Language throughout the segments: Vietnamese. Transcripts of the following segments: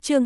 Chương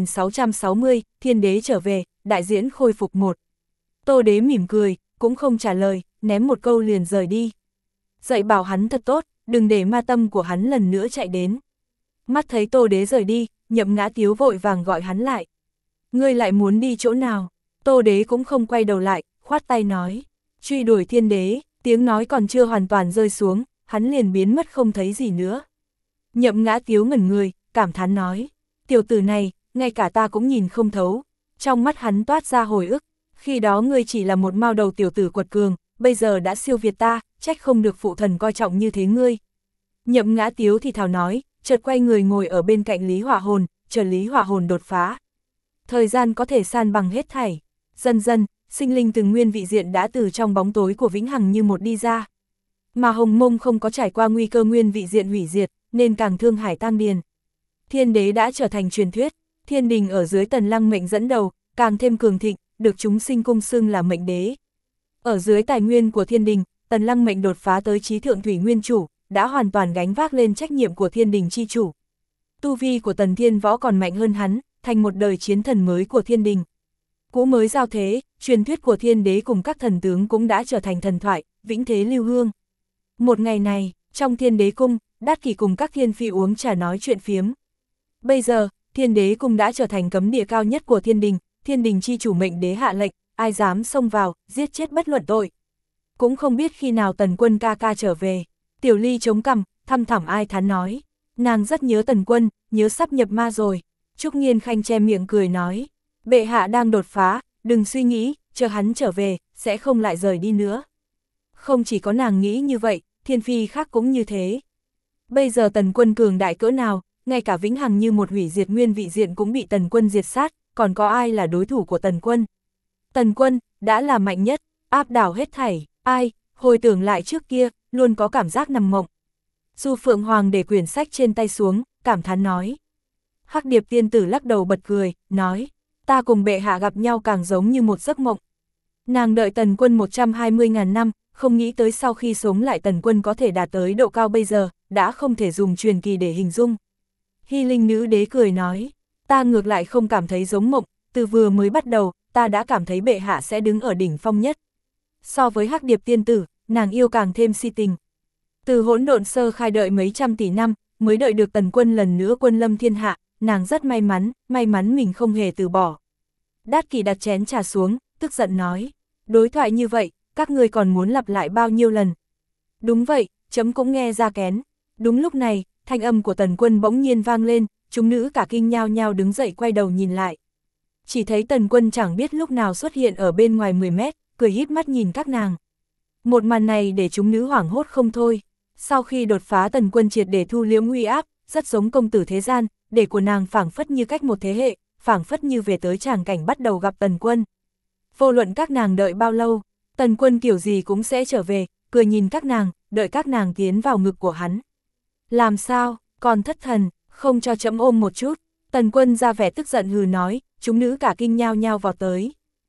2660, Thiên đế trở về, đại diễn khôi phục 1. Tô đế mỉm cười, cũng không trả lời, ném một câu liền rời đi. Dạy bảo hắn thật tốt, đừng để ma tâm của hắn lần nữa chạy đến. Mắt thấy Tô đế rời đi, Nhậm Ngã Tiếu vội vàng gọi hắn lại. Ngươi lại muốn đi chỗ nào? Tô đế cũng không quay đầu lại, khoát tay nói. Truy đuổi thiên đế, tiếng nói còn chưa hoàn toàn rơi xuống, hắn liền biến mất không thấy gì nữa. Nhậm Ngã Tiếu ngẩn người, cảm thán nói. Tiểu tử này, ngay cả ta cũng nhìn không thấu. Trong mắt hắn toát ra hồi ức, khi đó ngươi chỉ là một mao đầu tiểu tử quật cường, bây giờ đã siêu việt ta, trách không được phụ thần coi trọng như thế ngươi. Nhậm Ngã Tiếu thì thào nói, chợt quay người ngồi ở bên cạnh Lý Hỏa Hồn, chờ Lý Hỏa Hồn đột phá. Thời gian có thể san bằng hết thảy. Dần dần, sinh linh từng nguyên vị diện đã từ trong bóng tối của vĩnh hằng như một đi ra. Mà Hồng Mông không có trải qua nguy cơ nguyên vị diện hủy diệt, nên càng thương hải tang điền. Thiên đế đã trở thành truyền thuyết, thiên đình ở dưới Tần Lăng Mệnh dẫn đầu, càng thêm cường thịnh, được chúng sinh cung xưng là mệnh đế. Ở dưới tài nguyên của thiên đình, Tần Lăng Mệnh đột phá tới chí thượng thủy nguyên chủ, đã hoàn toàn gánh vác lên trách nhiệm của thiên đình chi chủ. Tu vi của Tần Thiên Võ còn mạnh hơn hắn, thành một đời chiến thần mới của thiên đình. Cũ mới giao thế, truyền thuyết của thiên đế cùng các thần tướng cũng đã trở thành thần thoại, vĩnh thế lưu hương. Một ngày này, trong thiên đế cung, Đát Kỷ cùng các thiên phi uống trà nói chuyện phiếm. Bây giờ, thiên đế cung đã trở thành cấm địa cao nhất của thiên đình chi chủ mệnh đế hạ lệnh, ai dám xông vào, giết chết bất luận tội. Cũng không biết khi nào Tần Quân ca ca trở về. Tiểu Ly chống cằm, thăm thẳm ai thán nói. Nàng rất nhớ Tần Quân, nhớ sắp nhập ma rồi. Trúc Nghiên Khanh che miệng cười nói. Bệ hạ đang đột phá, đừng suy nghĩ, chờ hắn trở về, sẽ không lại rời đi nữa. Không chỉ có nàng nghĩ như vậy, thiên phi khác cũng như thế. Bây giờ Tần Quân cường đại cỡ nào, ngay cả vĩnh hằng như một hủy diệt nguyên vị diện cũng bị Tần Quân diệt sát, còn có ai là đối thủ của Tần Quân? Tần Quân, đã là mạnh nhất, áp đảo hết thảy, ai, hồi tưởng lại trước kia, luôn có cảm giác nằm mộng. Du Phượng Hoàng để quyển sách trên tay xuống, cảm thán nói. Hắc Điệp tiên tử lắc đầu bật cười, nói, ta cùng bệ hạ gặp nhau càng giống như một giấc mộng. Nàng đợi Tần Quân 120.000 năm, không nghĩ tới sau khi sống lại Tần Quân có thể đạt tới độ cao bây giờ, đã không thể dùng truyền kỳ để hình dung. Hy Linh nữ đế cười nói, ta ngược lại không cảm thấy giống mộng, từ vừa mới bắt đầu, ta đã cảm thấy bệ hạ sẽ đứng ở đỉnh phong nhất. So với Hắc Điệp tiên tử, nàng yêu càng thêm si tình. Từ hỗn độn sơ khai đợi mấy trăm tỷ năm, mới đợi được Tần Quân lần nữa quân lâm thiên hạ, nàng rất may mắn mình không hề từ bỏ. Đát Kỷ đặt chén trà xuống, tức giận nói, đối thoại như vậy, các ngươi còn muốn lặp lại bao nhiêu lần? Đúng vậy, chấm cũng nghe ra kén. Đúng lúc này, thanh âm của Tần Quân bỗng nhiên vang lên, chúng nữ cả kinh nhao nhao đứng dậy quay đầu nhìn lại. Chỉ thấy Tần Quân chẳng biết lúc nào xuất hiện ở bên ngoài 10 mét, cười híp mắt nhìn các nàng. Một màn này để chúng nữ hoảng hốt không thôi. Sau khi đột phá Tần Quân triệt để thu liễm uy áp, rất giống công tử thế gian, để của nàng phảng phất như cách một thế hệ, phảng phất như về tới tràng cảnh bắt đầu gặp Tần Quân. Vô luận các nàng đợi bao lâu, Tần Quân kiểu gì cũng sẽ trở về, cười nhìn các nàng, đợi các nàng tiến vào ngực của hắn. Làm sao, còn thất thần, không cho chấm ôm một chút? Tần Quân ra vẻ tức giận hừ nói, chúng nữ cả kinh nhao nhao vào tới.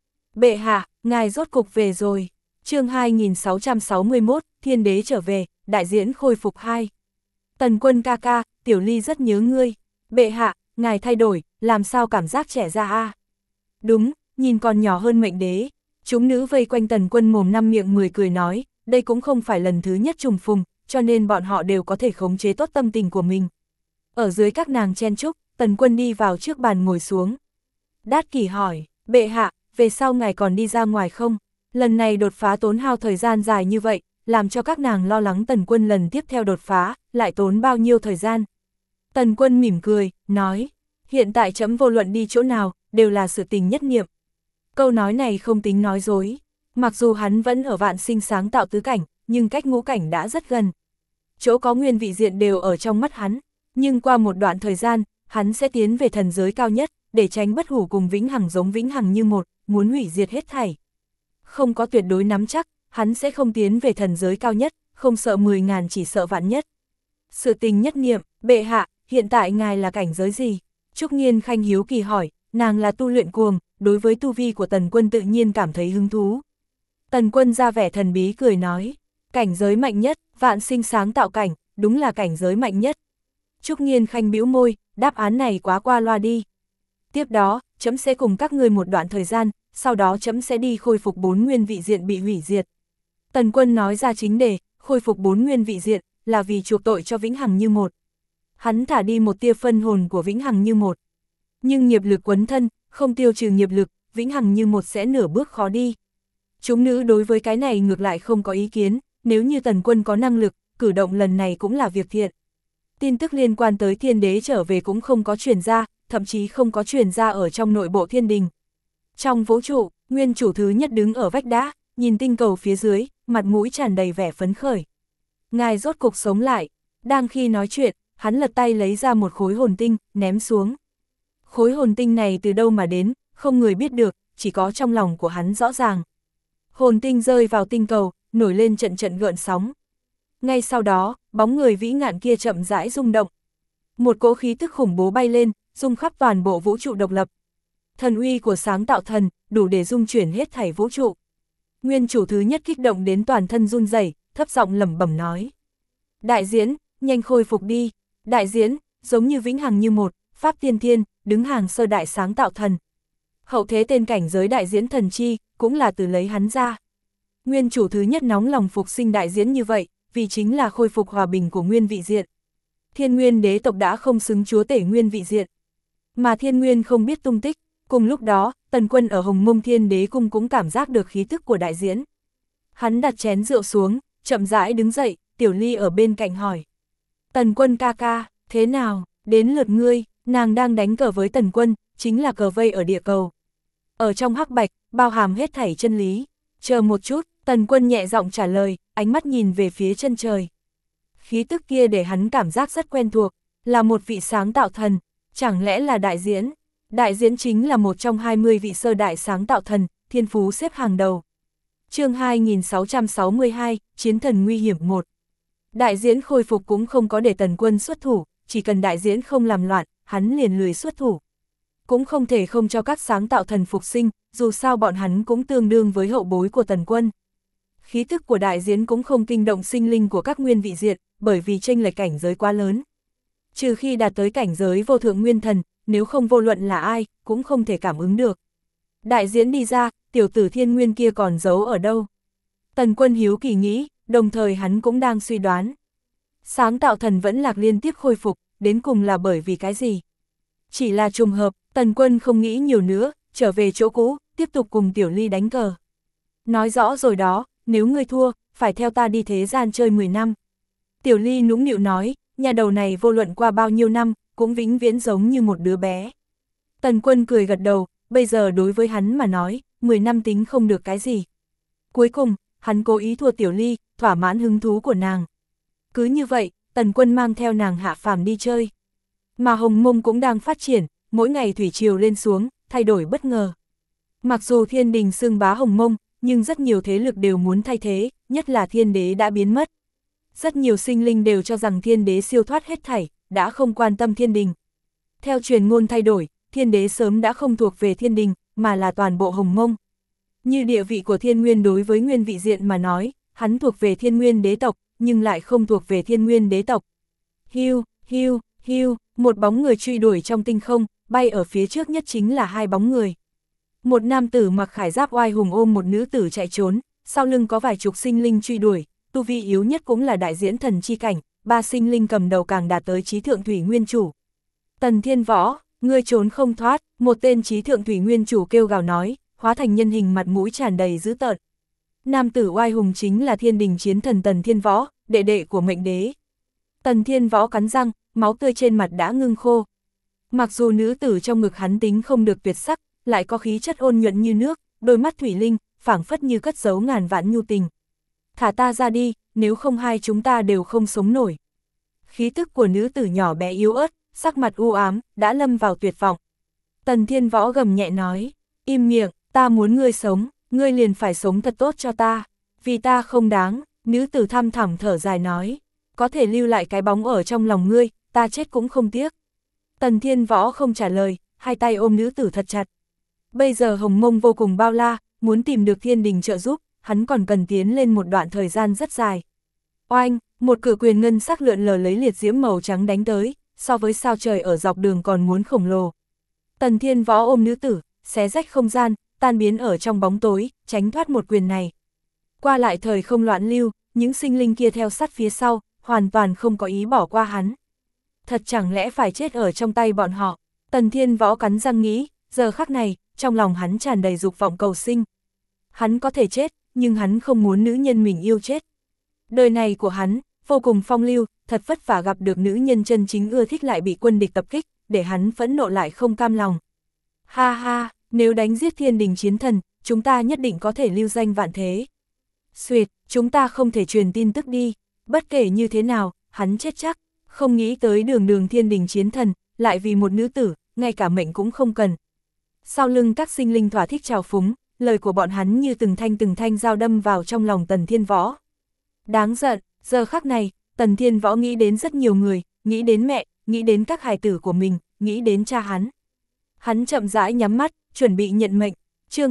Bệ hạ, ngài rốt cục về rồi. Chương 2661, Thiên đế trở về, đại diễn khôi phục 2. Tần Quân ca ca, Tiểu Ly rất nhớ ngươi. Bệ hạ, ngài thay đổi, làm sao cảm giác trẻ ra a? Đúng, nhìn còn nhỏ hơn mệnh đế. Chúng nữ vây quanh Tần Quân mồm năm miệng 10 cười nói, đây cũng không phải lần thứ nhất trùng phùng, cho nên bọn họ đều có thể khống chế tốt tâm tình của mình. Ở dưới các nàng chen chúc, Tần Quân đi vào trước bàn ngồi xuống. Đát Kỷ hỏi, bệ hạ, về sau ngài còn đi ra ngoài không? Lần này đột phá tốn hao thời gian dài như vậy, làm cho các nàng lo lắng Tần Quân lần tiếp theo đột phá, lại tốn bao nhiêu thời gian. Tần Quân mỉm cười, nói, hiện tại chấm vô luận đi chỗ nào, đều là sự tình nhất niệm. Câu nói này không tính nói dối. Mặc dù hắn vẫn ở vạn sinh sáng tạo tứ cảnh, nhưng cách ngũ cảnh đã rất gần. Chỗ có nguyên vị diện đều ở trong mắt hắn, nhưng qua một đoạn thời gian, hắn sẽ tiến về thần giới cao nhất, để tránh bất hủ cùng vĩnh hằng giống vĩnh hằng như một, muốn hủy diệt hết thảy. Không có tuyệt đối nắm chắc, hắn sẽ không tiến về thần giới cao nhất, không sợ 10.000 chỉ sợ vạn nhất. Sự tình nhất niệm, bệ hạ, hiện tại ngài là cảnh giới gì? Trúc Nghiên Khanh hiếu kỳ hỏi, nàng là tu luyện cuồng, đối với tu vi của Tần Quân tự nhiên cảm thấy hứng thú. Tần Quân ra vẻ thần bí cười nói, cảnh giới mạnh nhất, vạn sinh sáng tạo cảnh, đúng là cảnh giới mạnh nhất. Trúc Nghiên Khanh bĩu môi, đáp án này quá qua loa đi, Tiếp đó, trẫm sẽ cùng các ngươi một đoạn thời gian, sau đó trẫm sẽ đi khôi phục 4 nguyên vị diện bị hủy diệt. Tần Quân nói ra chính đề, khôi phục 4 nguyên vị diện, là vì chuộc tội cho Vĩnh Hằng Như Một. Hắn thả đi một tia phân hồn của Vĩnh Hằng Như Một. Nhưng nghiệp lực quấn thân, không tiêu trừ nghiệp lực, Vĩnh Hằng Như Một sẽ nửa bước khó đi. Chúng nữ đối với cái này ngược lại không có ý kiến, nếu như Tần Quân có năng lực, cử động lần này cũng là việc thiện. Tin tức liên quan tới thiên đế trở về cũng không có truyền ra, thậm chí không có truyền ra ở trong nội bộ thiên đình. Trong vũ trụ, nguyên chủ thứ nhất đứng ở vách đá, nhìn tinh cầu phía dưới, mặt mũi tràn đầy vẻ phấn khởi. Ngài rốt cục sống lại, đang khi nói chuyện, hắn lật tay lấy ra một khối hồn tinh, ném xuống. Khối hồn tinh này từ đâu mà đến, không người biết được, chỉ có trong lòng của hắn rõ ràng. Hồn tinh rơi vào tinh cầu, nổi lên trận trận gợn sóng. Ngay sau đó, bóng người vĩ ngạn kia chậm rãi rung động. Một cỗ khí tức khủng bố bay lên, rung khắp toàn bộ vũ trụ độc lập. Thần uy của sáng tạo thần, đủ để rung chuyển hết thảy vũ trụ. Nguyên chủ thứ nhất kích động đến toàn thân run rẩy, thấp giọng lẩm bẩm nói. Đại diễn, nhanh khôi phục đi. Đại diễn, giống như Vĩnh Hằng Như Một, Pháp Tiên Thiên, đứng hàng sơ đại sáng tạo thần. Hậu thế tên cảnh giới đại diễn thần chi, cũng là từ lấy hắn ra. Nguyên chủ thứ nhất nóng lòng phục sinh đại diễn như vậy, vì chính là khôi phục hòa bình của nguyên vị diện. Thiên Nguyên đế tộc đã không xứng chúa tể nguyên vị diện. Mà Thiên Nguyên không biết tung tích, cùng lúc đó, Tần Quân ở Hồng Mông Thiên Đế Cung cũng cảm giác được khí tức của đại diễn. Hắn đặt chén rượu xuống, chậm rãi đứng dậy, Tiểu Ly ở bên cạnh hỏi. Tần Quân ca ca, thế nào, đến lượt ngươi, nàng đang đánh cờ với Tần Quân, chính là cờ vây ở địa cầu. Ở trong hắc bạch, bao hàm hết thảy chân lý. Chờ một chút, Tần Quân nhẹ giọng trả lời, ánh mắt nhìn về phía chân trời. Khí tức kia để hắn cảm giác rất quen thuộc, là một vị sáng tạo thần, chẳng lẽ là đại diễn? Đại diễn chính là một trong 20 vị sơ đại sáng tạo thần, thiên phú xếp hàng đầu. Chương 2662, Chiến thần nguy hiểm 1. Đại diễn khôi phục cũng không có để Tần Quân xuất thủ, chỉ cần đại diễn không làm loạn, hắn liền lười xuất thủ. Cũng không thể không cho các sáng tạo thần phục sinh, dù sao bọn hắn cũng tương đương với hậu bối của Tần Quân. Khí tức của đại diễn cũng không kinh động sinh linh của các nguyên vị diện, bởi vì chênh lệch cảnh giới quá lớn. Trừ khi đạt tới cảnh giới vô thượng nguyên thần, nếu không vô luận là ai, cũng không thể cảm ứng được. Đại diễn đi ra, tiểu tử Thiên Nguyên kia còn giấu ở đâu? Tần Quân hiếu kỳ nghĩ, đồng thời hắn cũng đang suy đoán. Sáng tạo thần vẫn lạc liên tiếp khôi phục, đến cùng là bởi vì cái gì? Chỉ là trùng hợp, Tần Quân không nghĩ nhiều nữa, trở về chỗ cũ, tiếp tục cùng Tiểu Ly đánh cờ. Nói rõ rồi đó, nếu ngươi thua, phải theo ta đi thế gian chơi 10 năm. Tiểu Ly nũng nịu nói, nhà đầu này vô luận qua bao nhiêu năm, cũng vĩnh viễn giống như một đứa bé. Tần Quân cười gật đầu, bây giờ đối với hắn mà nói, 10 năm tính không được cái gì. Cuối cùng, hắn cố ý thua Tiểu Ly, thỏa mãn hứng thú của nàng. Cứ như vậy, Tần Quân mang theo nàng hạ phàm đi chơi. Mà Hồng Mông cũng đang phát triển, mỗi ngày thủy triều lên xuống, thay đổi bất ngờ. Mặc dù thiên đình xưng bá Hồng Mông, nhưng rất nhiều thế lực đều muốn thay thế, nhất là thiên đế đã biến mất. Rất nhiều sinh linh đều cho rằng thiên đế siêu thoát hết thảy, đã không quan tâm thiên đình. Theo truyền ngôn thay đổi, thiên đế sớm đã không thuộc về thiên đình, mà là toàn bộ Hồng Mông. Như địa vị của thiên nguyên đối với nguyên vị diện mà nói, hắn thuộc về thiên nguyên đế tộc, nhưng lại không thuộc về thiên nguyên đế tộc. Hiu, hiu, hiu, một bóng người truy đuổi trong tinh không, bay ở phía trước nhất chính là hai bóng người. Một nam tử mặc khải giáp oai hùng ôm một nữ tử chạy trốn, sau lưng có vài chục sinh linh truy đuổi, tu vi yếu nhất cũng là đại diễn thần chi cảnh, ba sinh linh cầm đầu càng đạt tới chí thượng thủy nguyên chủ. Tần Thiên Võ, ngươi trốn không thoát, một tên chí thượng thủy nguyên chủ kêu gào nói, hóa thành nhân hình mặt mũi tràn đầy dữ tợn. Nam tử oai hùng chính là thiên đình chiến thần Tần Thiên Võ, đệ đệ của mệnh đế. Tần Thiên Võ cắn răng, máu tươi trên mặt đã ngưng khô. Mặc dù nữ tử trong ngực hắn tính không được tuyệt sắc, lại có khí chất ôn nhuận như nước, đôi mắt thủy linh, phảng phất như cất giấu ngàn vạn nhu tình. Thả ta ra đi, nếu không hai chúng ta đều không sống nổi. Khí tức của nữ tử nhỏ bé yếu ớt, sắc mặt u ám, đã lâm vào tuyệt vọng. Tần Thiên Võ gầm nhẹ nói, im miệng, ta muốn ngươi sống, ngươi liền phải sống thật tốt cho ta, vì ta không đáng. Nữ tử thăm thẳm thở dài nói, có thể lưu lại cái bóng ở trong lòng ngươi, ta chết cũng không tiếc. Tần Thiên Võ không trả lời, hai tay ôm nữ tử thật chặt. Bây giờ Hồng Mông vô cùng bao la, muốn tìm được thiên đình trợ giúp, hắn còn cần tiến lên một đoạn thời gian rất dài. Oanh, một cự quyền ngân sắc lượn lờ lấy liệt diễm màu trắng đánh tới, so với sao trời ở dọc đường còn muốn khổng lồ. Tần Thiên Võ ôm nữ tử, xé rách không gian, tan biến ở trong bóng tối, tránh thoát một quyền này. Qua lại thời không loạn lưu, những sinh linh kia theo sát phía sau, hoàn toàn không có ý bỏ qua hắn. Thật chẳng lẽ phải chết ở trong tay bọn họ? Tần Thiên Võ cắn răng nghĩ, giờ khắc này, trong lòng hắn tràn đầy dục vọng cầu sinh. Hắn có thể chết, nhưng hắn không muốn nữ nhân mình yêu chết. Đời này của hắn, vô cùng phong lưu, thật vất vả gặp được nữ nhân chân chính ưa thích lại bị quân địch tập kích, để hắn phẫn nộ lại không cam lòng. Ha ha, nếu đánh giết thiên đình chiến thần, chúng ta nhất định có thể lưu danh vạn thế. Xuyệt, chúng ta không thể truyền tin tức đi, bất kể như thế nào, hắn chết chắc, không nghĩ tới đường thiên đình chiến thần, lại vì một nữ tử, ngay cả mệnh cũng không cần. Sau lưng các sinh linh thỏa thích trào phúng, lời của bọn hắn như từng thanh dao đâm vào trong lòng Tần Thiên Võ. Đáng giận, giờ khắc này, Tần Thiên Võ nghĩ đến rất nhiều người, nghĩ đến mẹ, nghĩ đến các hài tử của mình, nghĩ đến cha hắn. Hắn chậm rãi nhắm mắt, chuẩn bị nhận mệnh. Chương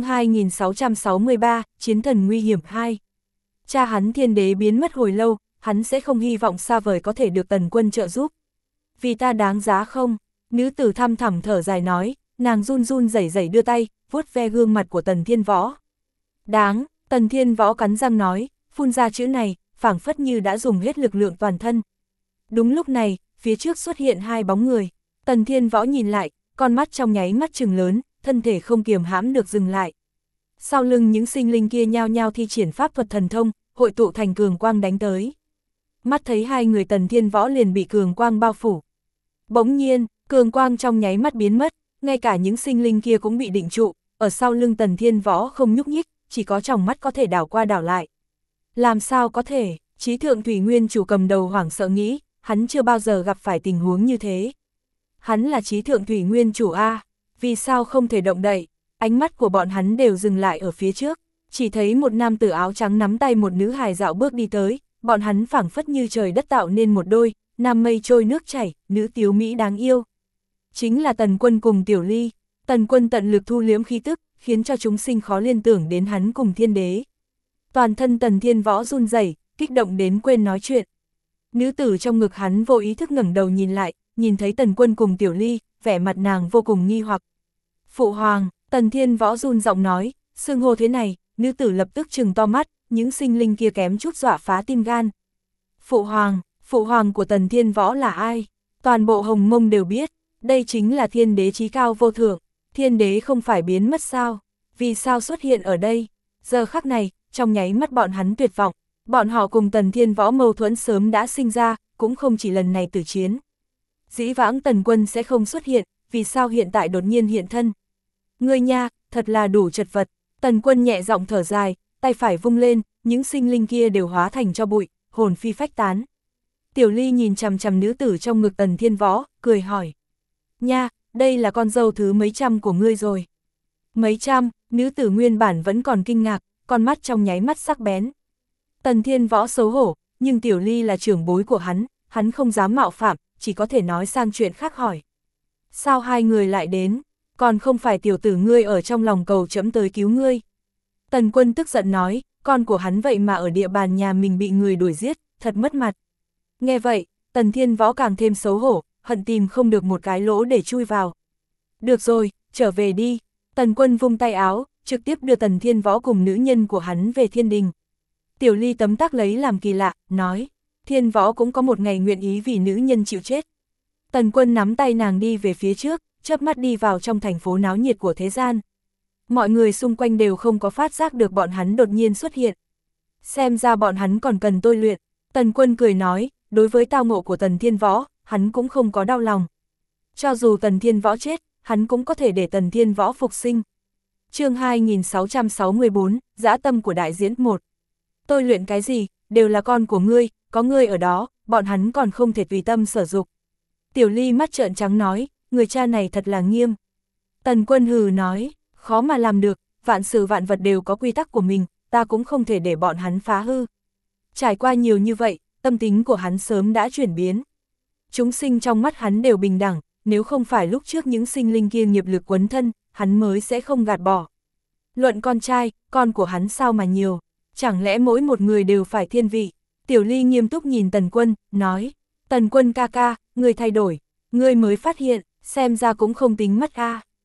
2663, Chiến thần nguy hiểm 2. Cha hắn Thiên Đế biến mất hồi lâu, hắn sẽ không hy vọng xa vời có thể được Tần Quân trợ giúp. Vì ta đáng giá không? Nữ tử thăm thẳm thở dài nói, nàng run run rẩy rẩy đưa tay, vuốt ve gương mặt của Tần Thiên Võ. Đáng, Tần Thiên Võ cắn răng nói, phun ra chữ này, phảng phất như đã dùng hết lực lượng toàn thân. Đúng lúc này, phía trước xuất hiện hai bóng người. Tần Thiên Võ nhìn lại, con mắt trong nháy mắt trừng lớn, thân thể không kiềm hãm được dừng lại. Sau lưng những sinh linh kia nhao nhao thi triển pháp thuật thần thông, hội tụ thành cường quang đánh tới. Mắt thấy hai người Tần Thiên Võ liền bị cường quang bao phủ. Bỗng nhiên, cường quang trong nháy mắt biến mất, ngay cả những sinh linh kia cũng bị định trụ, ở sau lưng Tần Thiên Võ không nhúc nhích, chỉ có tròng mắt có thể đảo qua đảo lại. Làm sao có thể? Chí Thượng Thủy Nguyên chủ cầm đầu hoảng sợ nghĩ, hắn chưa bao giờ gặp phải tình huống như thế. Hắn là Chí Thượng Thủy Nguyên chủ A, vì sao không thể động đậy? Ánh mắt của bọn hắn đều dừng lại ở phía trước, chỉ thấy một nam tử áo trắng nắm tay một nữ hài dạo bước đi tới, bọn hắn phảng phất như trời đất tạo nên một đôi, nam mây trôi nước chảy, nữ tiếu mỹ đáng yêu. Chính là Tần Quân cùng Tiểu Ly. Tần Quân tận lực thu liếm khí tức, khiến cho chúng sinh khó liên tưởng đến hắn cùng Thiên Đế. Toàn thân Tần Thiên Võ run rẩy, kích động đến quên nói chuyện. Nữ tử trong ngực hắn vô ý thức ngẩng đầu nhìn lại, nhìn thấy Tần Quân cùng Tiểu Ly, vẻ mặt nàng vô cùng nghi hoặc. Phụ hoàng, Tần Thiên Võ run giọng nói, xưng hô thế này, nữ tử lập tức trừng to mắt, những sinh linh kia kém chút dọa phá tim gan. Phụ hoàng của Tần Thiên Võ là ai? Toàn bộ Hồng Mông đều biết, đây chính là Thiên Đế chí cao vô thượng. Thiên Đế không phải biến mất sao? Vì sao xuất hiện ở đây? Giờ khắc này, trong nháy mắt bọn hắn tuyệt vọng, bọn họ cùng Tần Thiên Võ mâu thuẫn sớm đã sinh ra, cũng không chỉ lần này tử chiến. Dĩ vãng Tần Quân sẽ không xuất hiện, vì sao hiện tại đột nhiên hiện thân? Ngươi nha, thật là đủ chật vật. Tần Quân nhẹ giọng thở dài, tay phải vung lên, những sinh linh kia đều hóa thành tro bụi, hồn phi phách tán. Tiểu Ly nhìn chằm chằm nữ tử trong ngực Tần Thiên Võ, cười hỏi. Nha, đây là con dâu thứ mấy trăm của ngươi rồi. Mấy trăm, nữ tử nguyên bản vẫn còn kinh ngạc, con mắt trong nháy mắt sắc bén. Tần Thiên Võ xấu hổ, nhưng Tiểu Ly là trưởng bối của hắn không dám mạo phạm, chỉ có thể nói sang chuyện khác hỏi. Sao hai người lại đến, còn không phải tiểu tử ngươi ở trong lòng cầu trẫm tới cứu ngươi. Tần Quân tức giận nói, con của hắn vậy mà ở địa bàn nhà mình bị người đuổi giết, thật mất mặt. Nghe vậy, Tần Thiên Võ càng thêm xấu hổ, hận tìm không được một cái lỗ để chui vào. Được rồi, trở về đi. Tần Quân vung tay áo, trực tiếp đưa Tần Thiên Võ cùng nữ nhân của hắn về thiên đình. Tiểu Ly tấm tắc lấy làm kỳ lạ, nói, Thiên Võ cũng có một ngày nguyện ý vì nữ nhân chịu chết. Tần Quân nắm tay nàng đi về phía trước, chớp mắt đi vào trong thành phố náo nhiệt của thế gian. Mọi người xung quanh đều không có phát giác được bọn hắn đột nhiên xuất hiện. Xem ra bọn hắn còn cần tôi luyện. Tần Quân cười nói, đối với tao ngộ của Tần Thiên Võ, hắn cũng không có đau lòng. Cho dù Tần Thiên Võ chết, hắn cũng có thể để Tần Thiên Võ phục sinh. Chương 2664, dã tâm của đại diễn 1. Tôi luyện cái gì, đều là con của ngươi, có ngươi ở đó, bọn hắn còn không thể tùy tâm sở dục. Tiểu Ly mắt trợn trắng nói, người cha này thật là nghiêm. Tần Quân hừ nói, khó mà làm được, vạn sự vạn vật đều có quy tắc của mình, ta cũng không thể để bọn hắn phá hư. Trải qua nhiều như vậy, tâm tính của hắn sớm đã chuyển biến. Chúng sinh trong mắt hắn đều bình đẳng, nếu không phải lúc trước những sinh linh kia nghiệp lực quấn thân, hắn mới sẽ không gạt bỏ. Luận con trai, con của hắn sao mà nhiều, chẳng lẽ mỗi một người đều phải thiên vị? Tiểu Ly nghiêm túc nhìn Tần Quân, nói, Tần Quân ca ca, ngươi thay đổi, ngươi mới phát hiện, xem ra cũng không tính mắt a.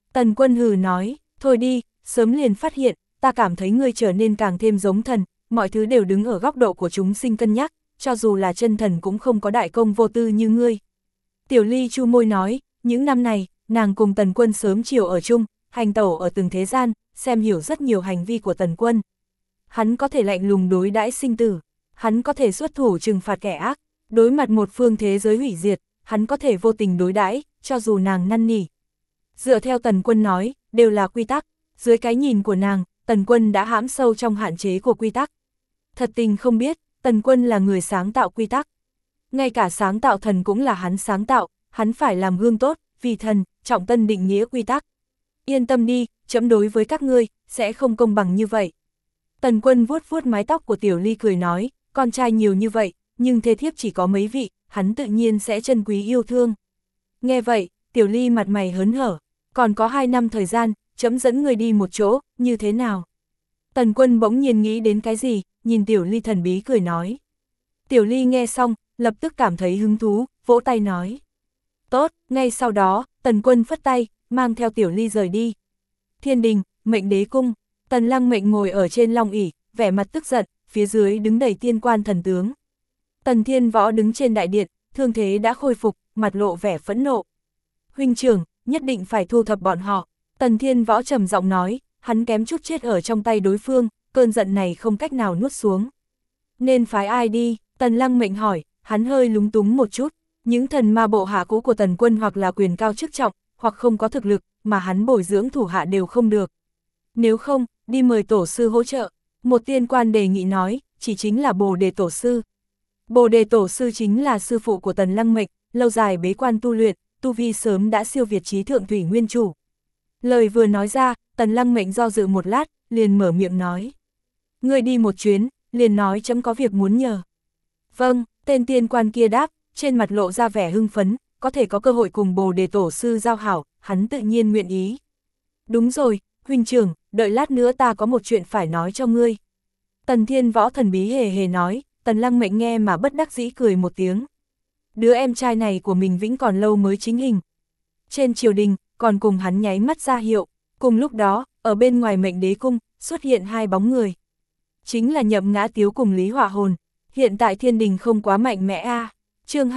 Tần Quân hừ nói, thôi đi, sớm liền phát hiện, ta cảm thấy ngươi trở nên càng thêm giống thần, mọi thứ đều đứng ở góc độ của chúng sinh cân nhắc, cho dù là chân thần cũng không có đại công vô tư như ngươi. Tiểu Ly chu môi nói, những năm này, nàng cùng Tần Quân sớm chiều ở chung, hành tẩu ở từng thế gian, xem hiểu rất nhiều hành vi của Tần Quân. Hắn có thể lạnh lùng đối đãi sinh tử, hắn có thể xuất thủ trừng phạt kẻ ác, đối mặt một phương thế giới hủy diệt, hắn có thể vô tình đối đãi, cho dù nàng năn nỉ. Dựa theo Tần Quân nói, đều là quy tắc, dưới cái nhìn của nàng, Tần Quân đã hãm sâu trong hạn chế của quy tắc. Thật tình không biết, Tần Quân là người sáng tạo quy tắc. Ngay cả sáng tạo thần cũng là hắn sáng tạo, hắn phải làm gương tốt, vì thần, trọng tân định nghĩa quy tắc. Yên tâm đi, chấm đối với các ngươi, sẽ không công bằng như vậy. Tần Quân vuốt vuốt mái tóc của Tiểu Ly cười nói, con trai nhiều như vậy, nhưng thê thiếp chỉ có mấy vị, hắn tự nhiên sẽ trân quý yêu thương. Nghe vậy, Tiểu Ly mặt mày hớn hở, còn có 2 năm thời gian, chấm dẫn người đi một chỗ, như thế nào? Tần Quân bỗng nhiên nghĩ đến cái gì, nhìn Tiểu Ly thần bí cười nói. Tiểu Ly nghe xong, lập tức cảm thấy hứng thú, vỗ tay nói. Tốt, ngay sau đó, Tần Quân phất tay, mang theo Tiểu Ly rời đi. Thiên đình, Mệnh Đế cung, Tần Lăng Mệnh ngồi ở trên long ỷ, vẻ mặt tức giận, phía dưới đứng đầy tiên quan thần tướng. Tần Thiên Võ đứng trên đại điện, thương thế đã khôi phục, mặt lộ vẻ phẫn nộ. Huynh trưởng, nhất định phải thu thập bọn họ. Tần Thiên Võ trầm giọng nói, hắn kém chút chết ở trong tay đối phương, cơn giận này không cách nào nuốt xuống. Nên phái ai đi? Tần Lăng Mệnh hỏi, hắn hơi lúng túng một chút. Những thần ma bộ hạ cũ của Tần Quân hoặc là quyền cao chức trọng, hoặc không có thực lực, mà hắn bồi dưỡng thủ hạ đều không được. Nếu không, đi mời tổ sư hỗ trợ. Một tiên quan đề nghị nói, chỉ chính là Bồ Đề tổ sư. Bồ Đề tổ sư chính là sư phụ của Tần Lăng Mệnh, lâu dài bế quan tu luyện, tu vi sớm đã siêu việt trí thượng thủy nguyên chủ. Lời vừa nói ra, Tần Lăng Mệnh do dự một lát, liền mở miệng nói. Ngươi đi một chuyến, liền nói chấm có việc muốn nhờ. Vâng, tên tiên quan kia đáp, trên mặt lộ ra vẻ hưng phấn, có thể có cơ hội cùng Bồ Đề tổ sư giao hảo, hắn tự nhiên nguyện ý. Đúng rồi, huynh trưởng, đợi lát nữa ta có một chuyện phải nói cho ngươi. Tần Thiên Võ thần bí hề hề nói, Tần Lăng Mệnh nghe mà bất đắc dĩ cười một tiếng. Đứa em trai này của mình vĩnh còn lâu mới chính hình. Trên triều đình, còn cùng hắn nháy mắt ra hiệu, cùng lúc đó, ở bên ngoài Mệnh Đế cung, xuất hiện 2 bóng người. Chính là Nhậm Ngã Tiếu cùng Lý Hỏa Hồn, hiện tại thiên đình không quá mạnh mẽ a. Chương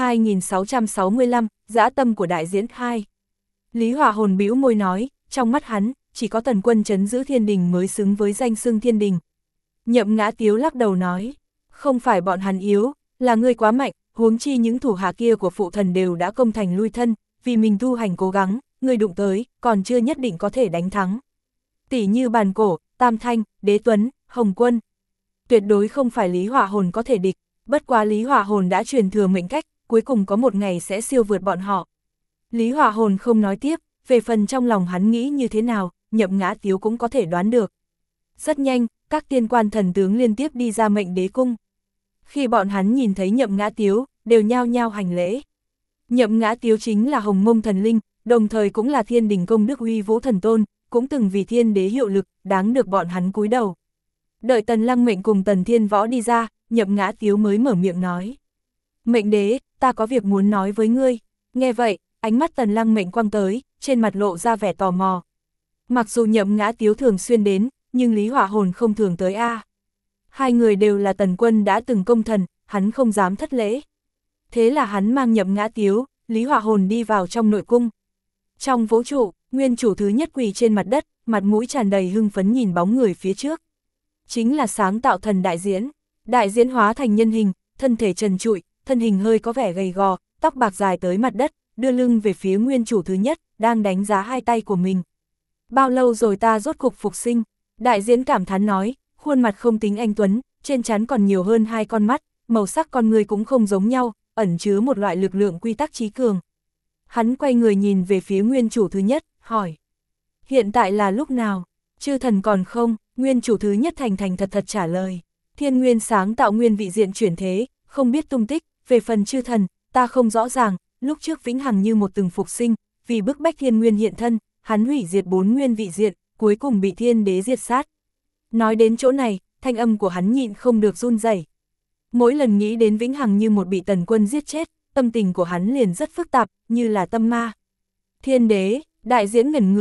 2665, dã tâm của đại diễn 2. Lý Hỏa Hồn bĩu môi nói, trong mắt hắn, chỉ có Tần Quân trấn giữ thiên đình mới xứng với danh xưng thiên đình. Nhậm Ngã Tiếu lắc đầu nói, không phải bọn hắn yếu, là ngươi quá mạnh, huống chi những thủ hạ kia của phụ thần đều đã công thành lui thân, vì mình tu hành cố gắng, ngươi đụng tới, còn chưa nhất định có thể đánh thắng. Tỷ như Bàn Cổ, Tam Thanh, Đế Tuấn, Hồng Quân. Tuyệt đối không phải Lý Hỏa Hồn có thể địch, bất quá Lý Hỏa Hồn đã truyền thừa mệnh cách, cuối cùng có một ngày sẽ siêu vượt bọn họ. Lý Hỏa Hồn không nói tiếp, về phần trong lòng hắn nghĩ như thế nào, Nhậm Ngã Tiếu cũng có thể đoán được. Rất nhanh, các tiên quan thần tướng liên tiếp đi ra Mệnh Đế cung. Khi bọn hắn nhìn thấy Nhậm Ngã Tiếu, đều nhao nhao hành lễ. Nhậm Ngã Tiếu chính là Hồng Mông thần linh, đồng thời cũng là thiên đình công đức uy vũ thần tôn, cũng từng vì thiên đế hiệu lực, đáng được bọn hắn cúi đầu. Đợi Tần Lăng Mệnh cùng Tần Thiên Võ đi ra, Nhậm Ngã Tiếu mới mở miệng nói. Mệnh đế, ta có việc muốn nói với ngươi. Nghe vậy, ánh mắt Tần Lăng Mệnh quăng tới, trên mặt lộ ra vẻ tò mò. Mặc dù Nhậm Ngã Tiếu thường xuyên đến, nhưng Lý Hỏa Hồn không thường tới a. Hai người đều là Tần Quân đã từng công thần, hắn không dám thất lễ. Thế là hắn mang Nhậm Ngã Tiếu, Lý Hỏa Hồn đi vào trong nội cung. Trong vũ trụ, nguyên chủ thứ nhất quỳ trên mặt đất, mặt mũi tràn đầy hưng phấn nhìn bóng người phía trước. Chính là sáng tạo thần đại diễn. Đại diễn hóa thành nhân hình, thân thể trần trụi, thân hình hơi có vẻ gầy gò, tóc bạc dài tới mặt đất, đưa lưng về phía nguyên chủ thứ nhất, đang đánh giá 2 tay của mình. Bao lâu rồi ta rốt cục phục sinh? Đại diễn cảm thán nói, khuôn mặt không tính anh tuấn, trên trán còn nhiều hơn 2 con mắt, màu sắc con người cũng không giống nhau, ẩn chứa một loại lực lượng quy tắc trí cường. Hắn quay người nhìn về phía nguyên chủ thứ nhất, hỏi. Hiện tại là lúc nào? Chư thần còn không? Nguyên chủ thứ nhất thành thành thật thật trả lời. Thiên nguyên sáng tạo nguyên vị diện chuyển thế, không biết tung tích, về phần chư thần, ta không rõ ràng, lúc trước vĩnh hằng như một từng phục sinh, vì bức bách thiên nguyên hiện thân, hắn hủy diệt 4 nguyên vị diện, cuối cùng bị thiên đế diệt sát. Nói đến chỗ này, thanh âm của hắn nhịn không được run rẩy. Mỗi lần nghĩ đến vĩnh hằng như một bị Tần Quân giết chết, tâm tình của hắn liền rất phức tạp, như là tâm ma. Thiên đế, đại diễn ngẩn người,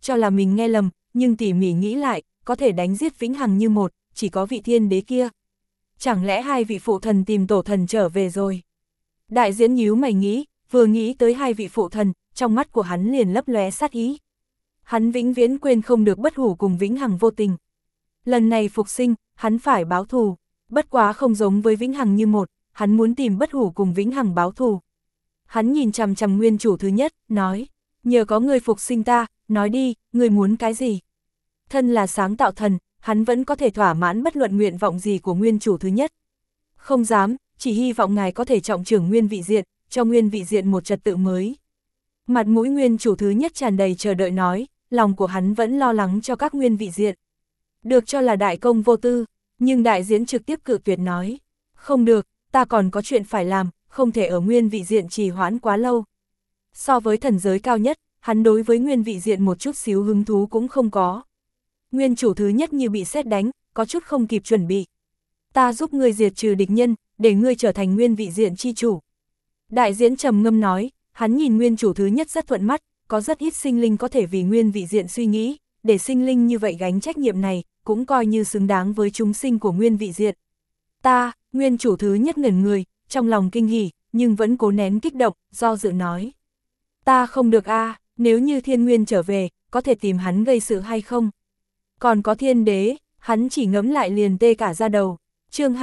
cho là mình nghe lầm, nhưng tỉ mỉ nghĩ lại, có thể đánh giết vĩnh hằng như một, chỉ có vị thiên đế kia. Chẳng lẽ hai vị phụ thần tìm tổ thần trở về rồi? Đại diễn nhíu mày nghĩ, vừa nghĩ tới hai vị phụ thần, trong mắt của hắn liền lấp lóe sát ý. Hắn vĩnh viễn quên không được bất hủ cùng vĩnh hằng vô tình. Lần này phục sinh, hắn phải báo thù, bất quá không giống với vĩnh hằng như một, hắn muốn tìm bất hủ cùng vĩnh hằng báo thù. Hắn nhìn chằm chằm nguyên chủ thứ nhất, nói, nhờ có người phục sinh ta, nói đi, người muốn cái gì? Thân là sáng tạo thần, hắn vẫn có thể thỏa mãn bất luận nguyện vọng gì của nguyên chủ thứ nhất. Không dám, chỉ hy vọng ngài có thể trọng trưởng nguyên vị diện, cho nguyên vị diện một trật tự mới. Mặt mũi nguyên chủ thứ nhất tràn đầy chờ đợi nói, lòng của hắn vẫn lo lắng cho các nguyên vị diện. Được cho là đại công vô tư, nhưng đại diễn trực tiếp cự tuyệt nói, không được, ta còn có chuyện phải làm, không thể ở nguyên vị diện trì hoãn quá lâu. So với thần giới cao nhất, hắn đối với nguyên vị diện một chút xíu hứng thú cũng không có. Nguyên chủ thứ nhất như bị sét đánh, có chút không kịp chuẩn bị. Ta giúp ngươi diệt trừ địch nhân, để ngươi trở thành nguyên vị diện chi chủ. Đại diễn trầm ngâm nói, hắn nhìn nguyên chủ thứ nhất rất thuận mắt, có rất ít sinh linh có thể vì nguyên vị diện suy nghĩ, để sinh linh như vậy gánh trách nhiệm này, cũng coi như xứng đáng với chúng sinh của nguyên vị diện. Ta, nguyên chủ thứ nhất ngẩn người, trong lòng kinh hỉ, nhưng vẫn cố nén kích động, do dự nói. Ta không được nếu như thiên nguyên trở về, có thể tìm hắn gây sự hay không? Còn có thiên đế, hắn chỉ ngẫm lại liền tê cả da đầu. Chương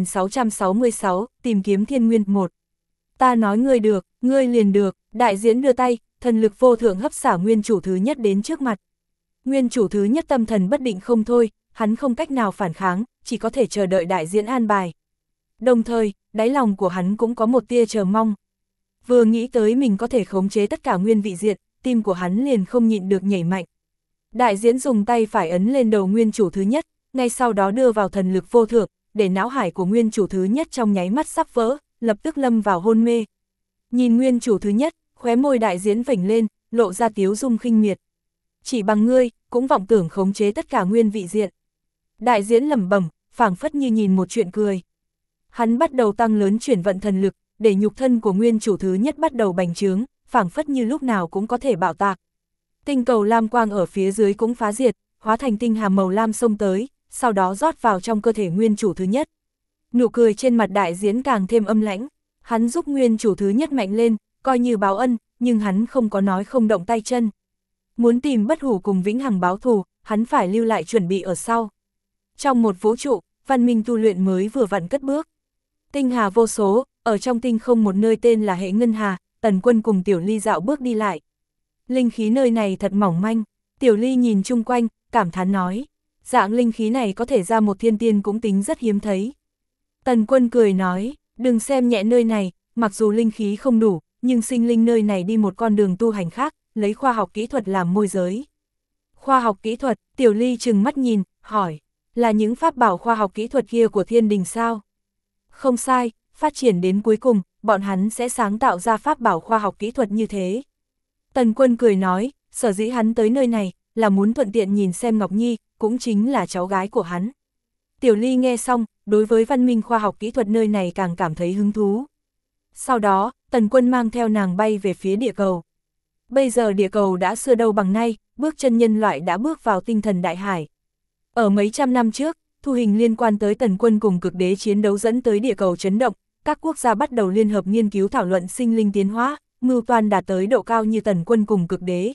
2666, tìm kiếm thiên nguyên 1. Ta nói ngươi được, ngươi liền được, đại diễn đưa tay, thần lực vô thượng hấp xả nguyên chủ thứ nhất đến trước mặt. Nguyên chủ thứ nhất tâm thần bất định không thôi, hắn không cách nào phản kháng, chỉ có thể chờ đợi đại diễn an bài. Đồng thời, đáy lòng của hắn cũng có một tia chờ mong. Vừa nghĩ tới mình có thể khống chế tất cả nguyên vị diện, tim của hắn liền không nhịn được nhảy mạnh. Đại diễn dùng tay phải ấn lên đầu nguyên chủ thứ nhất, ngay sau đó đưa vào thần lực vô thượng, để não hải của nguyên chủ thứ nhất trong nháy mắt sắp vỡ, lập tức lâm vào hôn mê. Nhìn nguyên chủ thứ nhất, khóe môi đại diễn vểnh lên, lộ ra tiếu dung khinh miệt. Chỉ bằng ngươi, cũng vọng tưởng khống chế tất cả nguyên vị diện. Đại diễn lẩm bẩm, phảng phất như nhìn một chuyện cười. Hắn bắt đầu tăng lớn chuyển vận thần lực, để nhục thân của nguyên chủ thứ nhất bắt đầu bành trướng, phảng phất như lúc nào cũng có thể bạo tạc. Tinh cầu lam quang ở phía dưới cũng phá diệt, hóa thành tinh hà màu lam xông tới, sau đó rót vào trong cơ thể nguyên chủ thứ nhất. Nụ cười trên mặt đại diễn càng thêm âm lãnh, hắn giúp nguyên chủ thứ nhất mạnh lên, coi như báo ân, nhưng hắn không có nói không động tay chân. Muốn tìm bất hủ cùng vĩnh hằng báo thù, hắn phải lưu lại chuẩn bị ở sau. Trong một vũ trụ, văn minh tu luyện mới vừa vặn cất bước. Tinh hà vô số, ở trong tinh không một nơi tên là hệ ngân hà, Tần Quân cùng Tiểu Ly dạo bước đi lại. Linh khí nơi này thật mỏng manh, Tiểu Ly nhìn chung quanh, cảm thán nói, dạng linh khí này có thể ra một thiên tiên cũng tính rất hiếm thấy. Tần Quân cười nói, đừng xem nhẹ nơi này, mặc dù linh khí không đủ, nhưng sinh linh nơi này đi một con đường tu hành khác, lấy khoa học kỹ thuật làm môi giới. Khoa học kỹ thuật, Tiểu Ly trừng mắt nhìn, hỏi, là những pháp bảo khoa học kỹ thuật kia của thiên đình sao? Không sai, phát triển đến cuối cùng, bọn hắn sẽ sáng tạo ra pháp bảo khoa học kỹ thuật như thế. Tần Quân cười nói, sở dĩ hắn tới nơi này, là muốn thuận tiện nhìn xem Ngọc Nhi, cũng chính là cháu gái của hắn. Tiểu Ly nghe xong, đối với văn minh khoa học kỹ thuật nơi này càng cảm thấy hứng thú. Sau đó, Tần Quân mang theo nàng bay về phía địa cầu. Bây giờ địa cầu đã xưa đâu bằng nay, bước chân nhân loại đã bước vào tinh thần đại hải. Ở mấy trăm năm trước, thu hình liên quan tới Tần Quân cùng cực đế chiến đấu dẫn tới địa cầu chấn động, các quốc gia bắt đầu liên hợp nghiên cứu thảo luận sinh linh tiến hóa, mưu toan đạt tới độ cao như Tần Quân cùng cực đế.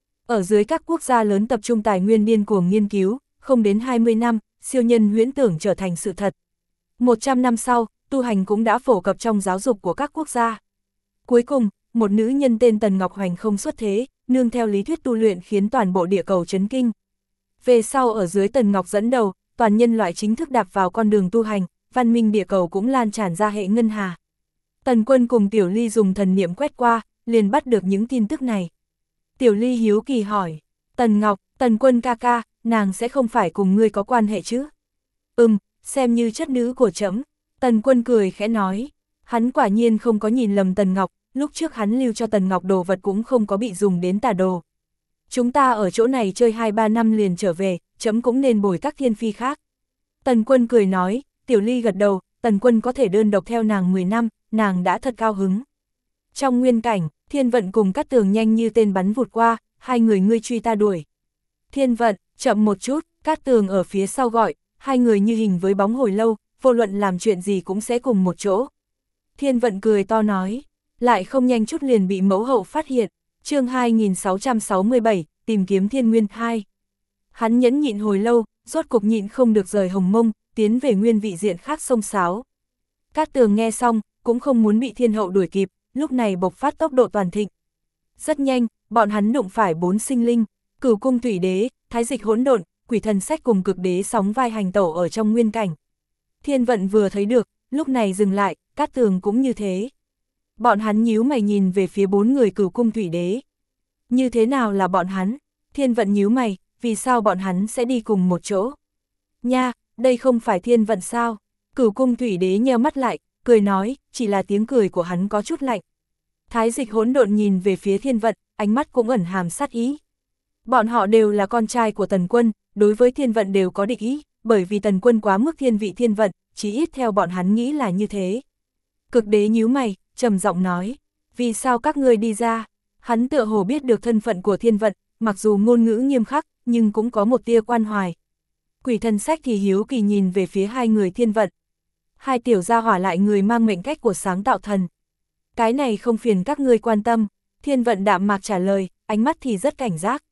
Ở dưới các quốc gia lớn tập trung tài nguyên điên cuồng nghiên cứu, không đến 20 năm, siêu nhân huyễn tưởng trở thành sự thật. 100 năm sau, tu hành cũng đã phổ cập trong giáo dục của các quốc gia. Cuối cùng, một nữ nhân tên Tần Ngọc Hoành không xuất thế, nương theo lý thuyết tu luyện khiến toàn bộ địa cầu chấn kinh. Về sau ở dưới Tần Ngọc dẫn đầu, toàn nhân loại chính thức đạp vào con đường tu hành, văn minh địa cầu cũng lan tràn ra hệ ngân hà. Tần Quân cùng Tiểu Ly dùng thần niệm quét qua, liền bắt được những tin tức này. Tiểu Ly hiếu kỳ hỏi, Tần Ngọc, Tần Quân ca ca, nàng sẽ không phải cùng ngươi có quan hệ chứ? Xem như chất nữ của trẫm. Tần Quân cười khẽ nói, hắn quả nhiên không có nhìn lầm Tần Ngọc, lúc trước hắn lưu cho Tần Ngọc đồ vật cũng không có bị dùng đến tà đồ. Chúng ta ở chỗ này chơi 2-3 năm liền trở về, trẫm cũng nên bồi các thiên phi khác. Tần Quân cười nói, Tiểu Ly gật đầu, Tần Quân có thể đơn độc theo nàng 10 năm, nàng đã thật cao hứng. Trong nguyên cảnh, Thiên Vận cùng Cát Tường nhanh như tên bắn vụt qua, hai người ngươi truy ta đuổi. Thiên Vận, chậm một chút, Cát Tường ở phía sau gọi, hai người như hình với bóng hồi lâu, vô luận làm chuyện gì cũng sẽ cùng một chỗ. Thiên Vận cười to nói, lại không nhanh chút liền bị mẫu hậu phát hiện. Chương 2667, tìm kiếm Thiên Nguyên 2. Hắn nhẫn nhịn hồi lâu, rốt cục nhịn không được rời Hồng Mông, tiến về nguyên vị diện khác xông xáo. Cát Tường nghe xong, cũng không muốn bị thiên hậu đuổi kịp, lúc này bộc phát tốc độ toàn thịnh. Rất nhanh, bọn hắn đụng phải 4 sinh linh, Cửu Cung Thủy Đế, Thái Dịch Hỗn Độn, Quỷ Thần Sách cùng Cực Đế sóng vai hành tẩu ở trong nguyên cảnh. Thiên Vận vừa thấy được, lúc này dừng lại, Cát Tường cũng như thế. Bọn hắn nhíu mày nhìn về phía 4 người Cửu Cung Thủy Đế. Như thế nào là bọn hắn? Thiên Vận nhíu mày, vì sao bọn hắn sẽ đi cùng một chỗ? Nha, đây không phải Thiên Vận sao? Cửu Cung Thủy Đế nheo mắt lại, cười nói, chỉ là tiếng cười của hắn có chút lạnh. Thái Dịch Hỗn Độn nhìn về phía Thiên Vận, ánh mắt cũng ẩn hàm sát ý. Bọn họ đều là con trai của Tần Quân, đối với Thiên Vận đều có địch ý, bởi vì Tần Quân quá mức thiên vị Thiên Vận, chỉ ít theo bọn hắn nghĩ là như thế. Cực Đế nhíu mày, trầm giọng nói, vì sao các ngươi đi ra? Hắn tựa hồ biết được thân phận của Thiên Vận, mặc dù ngôn ngữ nghiêm khắc, nhưng cũng có một tia quan hoài. Quỷ Thần Sách thì hiếu kỳ nhìn về phía hai người Thiên Vận. Hai tiểu gia hỏa lại người mang mệnh cách của sáng tạo thần. Cái này không phiền các ngươi quan tâm, Thiên Vận đạm mạc trả lời, ánh mắt thì rất cảnh giác.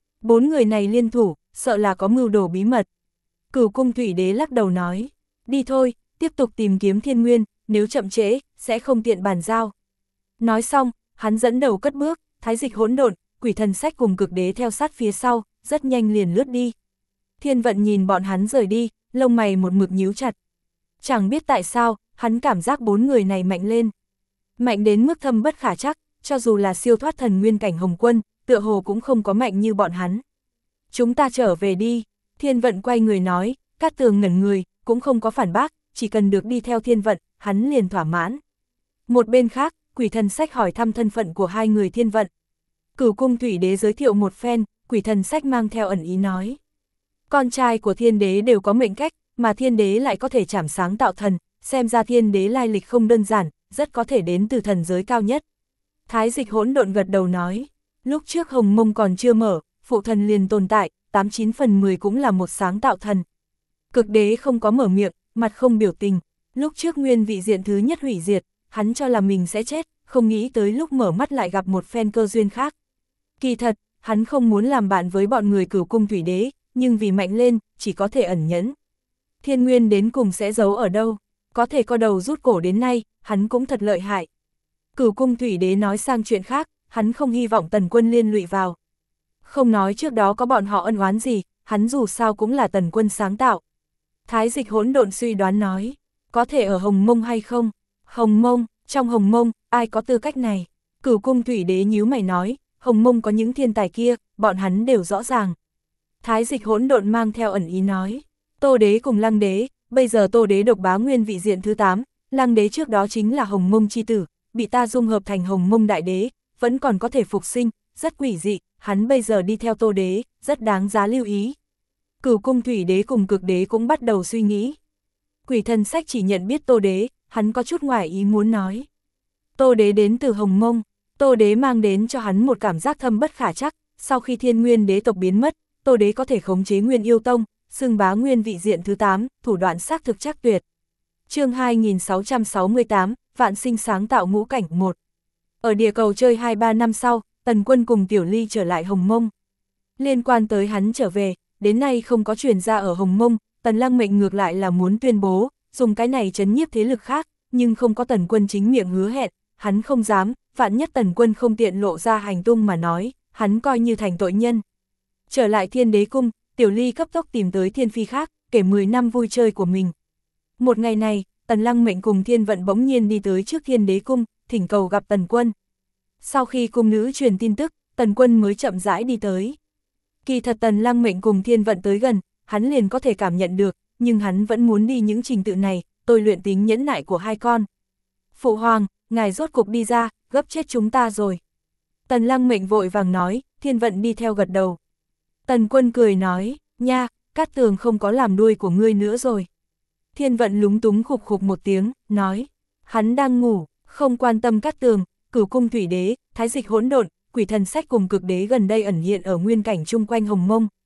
4 người này liên thủ, sợ là có mưu đồ bí mật. Cửu Cung Thủy Đế lắc đầu nói, đi thôi, tiếp tục tìm kiếm Thiên Nguyên, nếu chậm trễ, sẽ không tiện bàn giao. Nói xong, hắn dẫn đầu cất bước, Thái Dịch Hỗn Độn, Quỷ Thần Sách cùng Cực Đế theo sát phía sau, rất nhanh liền lướt đi. Thiên Vận nhìn bọn hắn rời đi, lông mày một mực nhíu chặt. Chẳng biết tại sao, hắn cảm giác 4 người này mạnh lên. Mạnh đến mức thâm bất khả trắc, cho dù là siêu thoát thần nguyên cảnh Hồng Quân, tựa hồ cũng không có mạnh như bọn hắn. Chúng ta trở về đi, Thiên Vận quay người nói, Cát Tường ngẩn người, cũng không có phản bác, chỉ cần được đi theo Thiên Vận, hắn liền thỏa mãn. Một bên khác, Quỷ Thần Sách hỏi thăm thân phận của hai người Thiên Vận. Cửu Cung Thủy Đế giới thiệu một phen, Quỷ Thần Sách mang theo ẩn ý nói. Con trai của Thiên Đế đều có mệnh cách, mà Thiên Đế lại có thể chảm sáng tạo thần, xem ra Thiên Đế lai lịch không đơn giản, rất có thể đến từ thần giới cao nhất. Thái Dịch Hỗn Độn gật đầu nói, lúc trước Hồng Mông còn chưa mở, phụ thần liền tồn tại, 89 phần 10 cũng là một sáng tạo thần. Cực Đế không có mở miệng, mặt không biểu tình, lúc trước nguyên vị diện thứ nhất hủy diệt, hắn cho là mình sẽ chết, không nghĩ tới lúc mở mắt lại gặp một phen cơ duyên khác. Kỳ thật, hắn không muốn làm bạn với bọn người Cửu Cung Thủy Đế, nhưng vì mạnh lên, chỉ có thể ẩn nhẫn. Thiên Nguyên đến cùng sẽ giấu ở đâu? Có thể co đầu rút cổ đến nay, hắn cũng thật lợi hại. Cửu Cung Thủy Đế nói sang chuyện khác, hắn không hy vọng Tần Quân liên lụy vào. Không nói trước đó có bọn họ ân oán gì, hắn dù sao cũng là Tần Quân sáng tạo. Thái Dịch Hỗn Độn suy đoán nói, có thể ở Hồng Mông hay không? Hồng Mông, trong Hồng Mông, ai có tư cách này? Cửu Cung Thủy Đế nhíu mày nói, Hồng Mông có những thiên tài kia, bọn hắn đều rõ ràng. Thái Dịch Hỗn Độn mang theo ẩn ý nói, Tô Đế cùng Lăng Đế, bây giờ Tô Đế độc bá nguyên vị diện thứ 8, Lăng Đế trước đó chính là Hồng Mông chi tử, bị ta dung hợp thành Hồng Mông Đại Đế, vẫn còn có thể phục sinh, rất quỷ dị, hắn bây giờ đi theo Tô Đế, rất đáng giá lưu ý. Cửu Cung Thủy Đế cùng Cực Đế cũng bắt đầu suy nghĩ. Quỷ Thần Sách chỉ nhận biết Tô Đế, hắn có chút ngoài ý muốn nói. Tô Đế đến từ Hồng Mông, Tô Đế mang đến cho hắn một cảm giác thâm bất khả trắc, sau khi Thiên Nguyên đế tộc biến mất, Tô Đế có thể khống chế Nguyên Yêu Tông, xưng bá nguyên vị diện thứ 8, thủ đoạn xác thực chắc tuyệt. Chương 2668, Vạn Sinh sáng tạo ngũ cảnh 1. Ở địa cầu chơi 2-3 năm sau, Tần Quân cùng Tiểu Ly trở lại Hồng Mông. Liên quan tới hắn trở về, đến nay không có truyền ra ở Hồng Mông, Tần Lăng Mệnh ngược lại là muốn tuyên bố, dùng cái này trấn nhiếp thế lực khác, nhưng không có Tần Quân chính miệng hứa hẹn, hắn không dám, vạn nhất Tần Quân không tiện lộ ra hành tung mà nói, hắn coi như thành tội nhân. Trở lại Thiên Đế Cung, Tiểu Ly cấp tốc tìm tới Thiên Phi khác, kể 10 năm vui chơi của mình. Một ngày này, Tần Lăng Mệnh cùng Thiên Vận bỗng nhiên đi tới trước Thiên Đế Cung, thỉnh cầu gặp Tần Quân. Sau khi cung nữ truyền tin tức, Tần Quân mới chậm rãi đi tới. Kỳ thật Tần Lăng Mệnh cùng Thiên Vận tới gần, hắn liền có thể cảm nhận được, nhưng hắn vẫn muốn đi những trình tự này, tôi luyện tính nhẫn nại của hai con. Phụ hoàng, ngài rốt cục đi ra, gấp chết chúng ta rồi. Tần Lăng Mệnh vội vàng nói, Thiên Vận đi theo gật đầu. Tần Quân cười nói, nha, Cát Tường không có làm đuôi của ngươi nữa rồi. Thiên Vận lúng túng khục khục một tiếng, nói, hắn đang ngủ, không quan tâm Cát Tường. Cửu Cung Thủy Đế, Thái Dịch Hỗn Độn, Quỷ Thần Sách cùng Cực Đế gần đây ẩn hiện ở nguyên cảnh chung quanh Hồng Mông.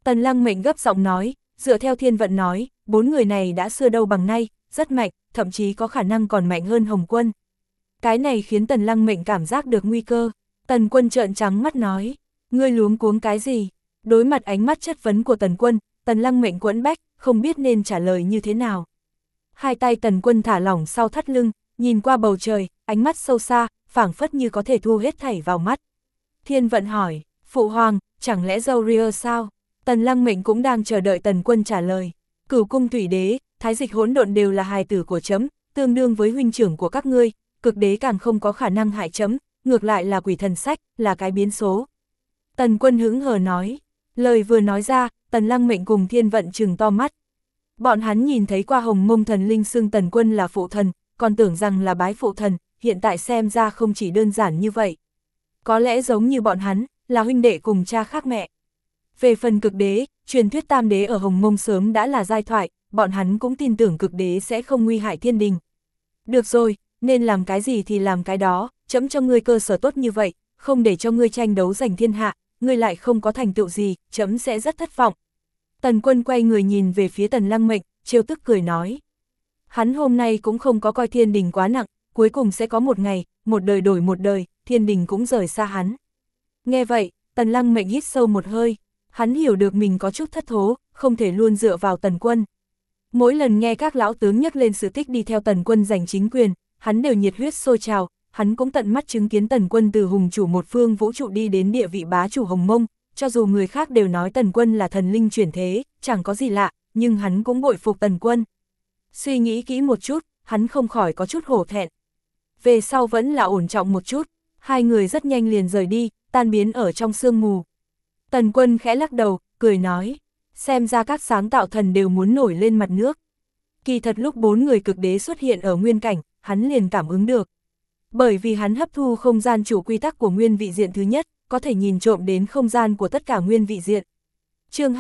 Tần Lăng Mệnh gấp giọng nói, dựa theo thiên vận nói, 4 người này đã xưa đâu bằng nay, rất mạnh, thậm chí có khả năng còn mạnh hơn Hồng Quân. Cái này khiến Tần Lăng Mệnh cảm giác được nguy cơ. Tần Quân trợn trắng mắt nói, ngươi luống cuống cái gì? Đối mặt ánh mắt chất vấn của Tần Quân, Tần Lăng Mệnh quẫn bách, không biết nên trả lời như thế nào. Hai tay Tần Quân thả lỏng sau thắt lưng, nhìn qua bầu trời, ánh mắt sâu xa, phảng phất như có thể thu hết thảy vào mắt. Thiên vận hỏi, Phụ Hoàng, chẳng lẽ dâu ria sao? Tần Lăng Mệnh cũng đang chờ đợi Tần Quân trả lời. Cửu cung thủy đế, thái dịch hỗn độn đều là hài tử của chấm, tương đương với huynh trưởng của các ngươi, cực đế càng không có khả năng hại chấm, ngược lại là quỷ thần sách, là cái biến số. Tần Quân hững hờ nói, lời vừa nói ra, Tần Lăng Mệnh cùng Thiên vận trừng to mắt. Bọn hắn nhìn thấy qua Hồng Mông thần linh xưng Tần Quân là phụ thần, còn tưởng rằng là bái phụ thần, hiện tại xem ra không chỉ đơn giản như vậy. Có lẽ giống như bọn hắn, là huynh đệ cùng cha khác mẹ. Về phần cực đế, truyền thuyết tam đế ở Hồng Mông sớm đã là giai thoại, bọn hắn cũng tin tưởng cực đế sẽ không nguy hại thiên đình. Được rồi, nên làm cái gì thì làm cái đó, chấm cho ngươi cơ sở tốt như vậy, không để cho ngươi tranh đấu giành thiên hạ, ngươi lại không có thành tựu gì, chấm sẽ rất thất vọng. Tần Quân quay người nhìn về phía Tần Lăng Mệnh, trêu tức cười nói. Hắn hôm nay cũng không có coi thiên đình quá nặng, cuối cùng sẽ có một ngày, một đời đổi một đời, thiên đình cũng rời xa hắn. Nghe vậy, Tần Lăng Mệnh hít sâu một hơi, hắn hiểu được mình có chút thất thố, không thể luôn dựa vào Tần Quân. Mỗi lần nghe các lão tướng nhắc lên sự tích đi theo Tần Quân giành chính quyền, hắn đều nhiệt huyết sôi trào, hắn cũng tận mắt chứng kiến Tần Quân từ hùng chủ một phương vũ trụ đi đến địa vị bá chủ Hồng Mông, cho dù người khác đều nói Tần Quân là thần linh chuyển thế, chẳng có gì lạ, nhưng hắn cũng bội phục Tần Quân. Suy nghĩ kỹ một chút, hắn không khỏi có chút hổ thẹn. Về sau vẫn là ổn trọng một chút, hai người rất nhanh liền rời đi, tan biến ở trong sương mù. Tần Quân khẽ lắc đầu, cười nói, xem ra các sáng tạo thần đều muốn nổi lên mặt nước. Kỳ thật lúc 4 người cực đế xuất hiện ở nguyên cảnh, hắn liền cảm ứng được. Bởi vì hắn hấp thu không gian chủ quy tắc của nguyên vị diện thứ nhất, có thể nhìn trộm đến không gian của tất cả nguyên vị diện. Chương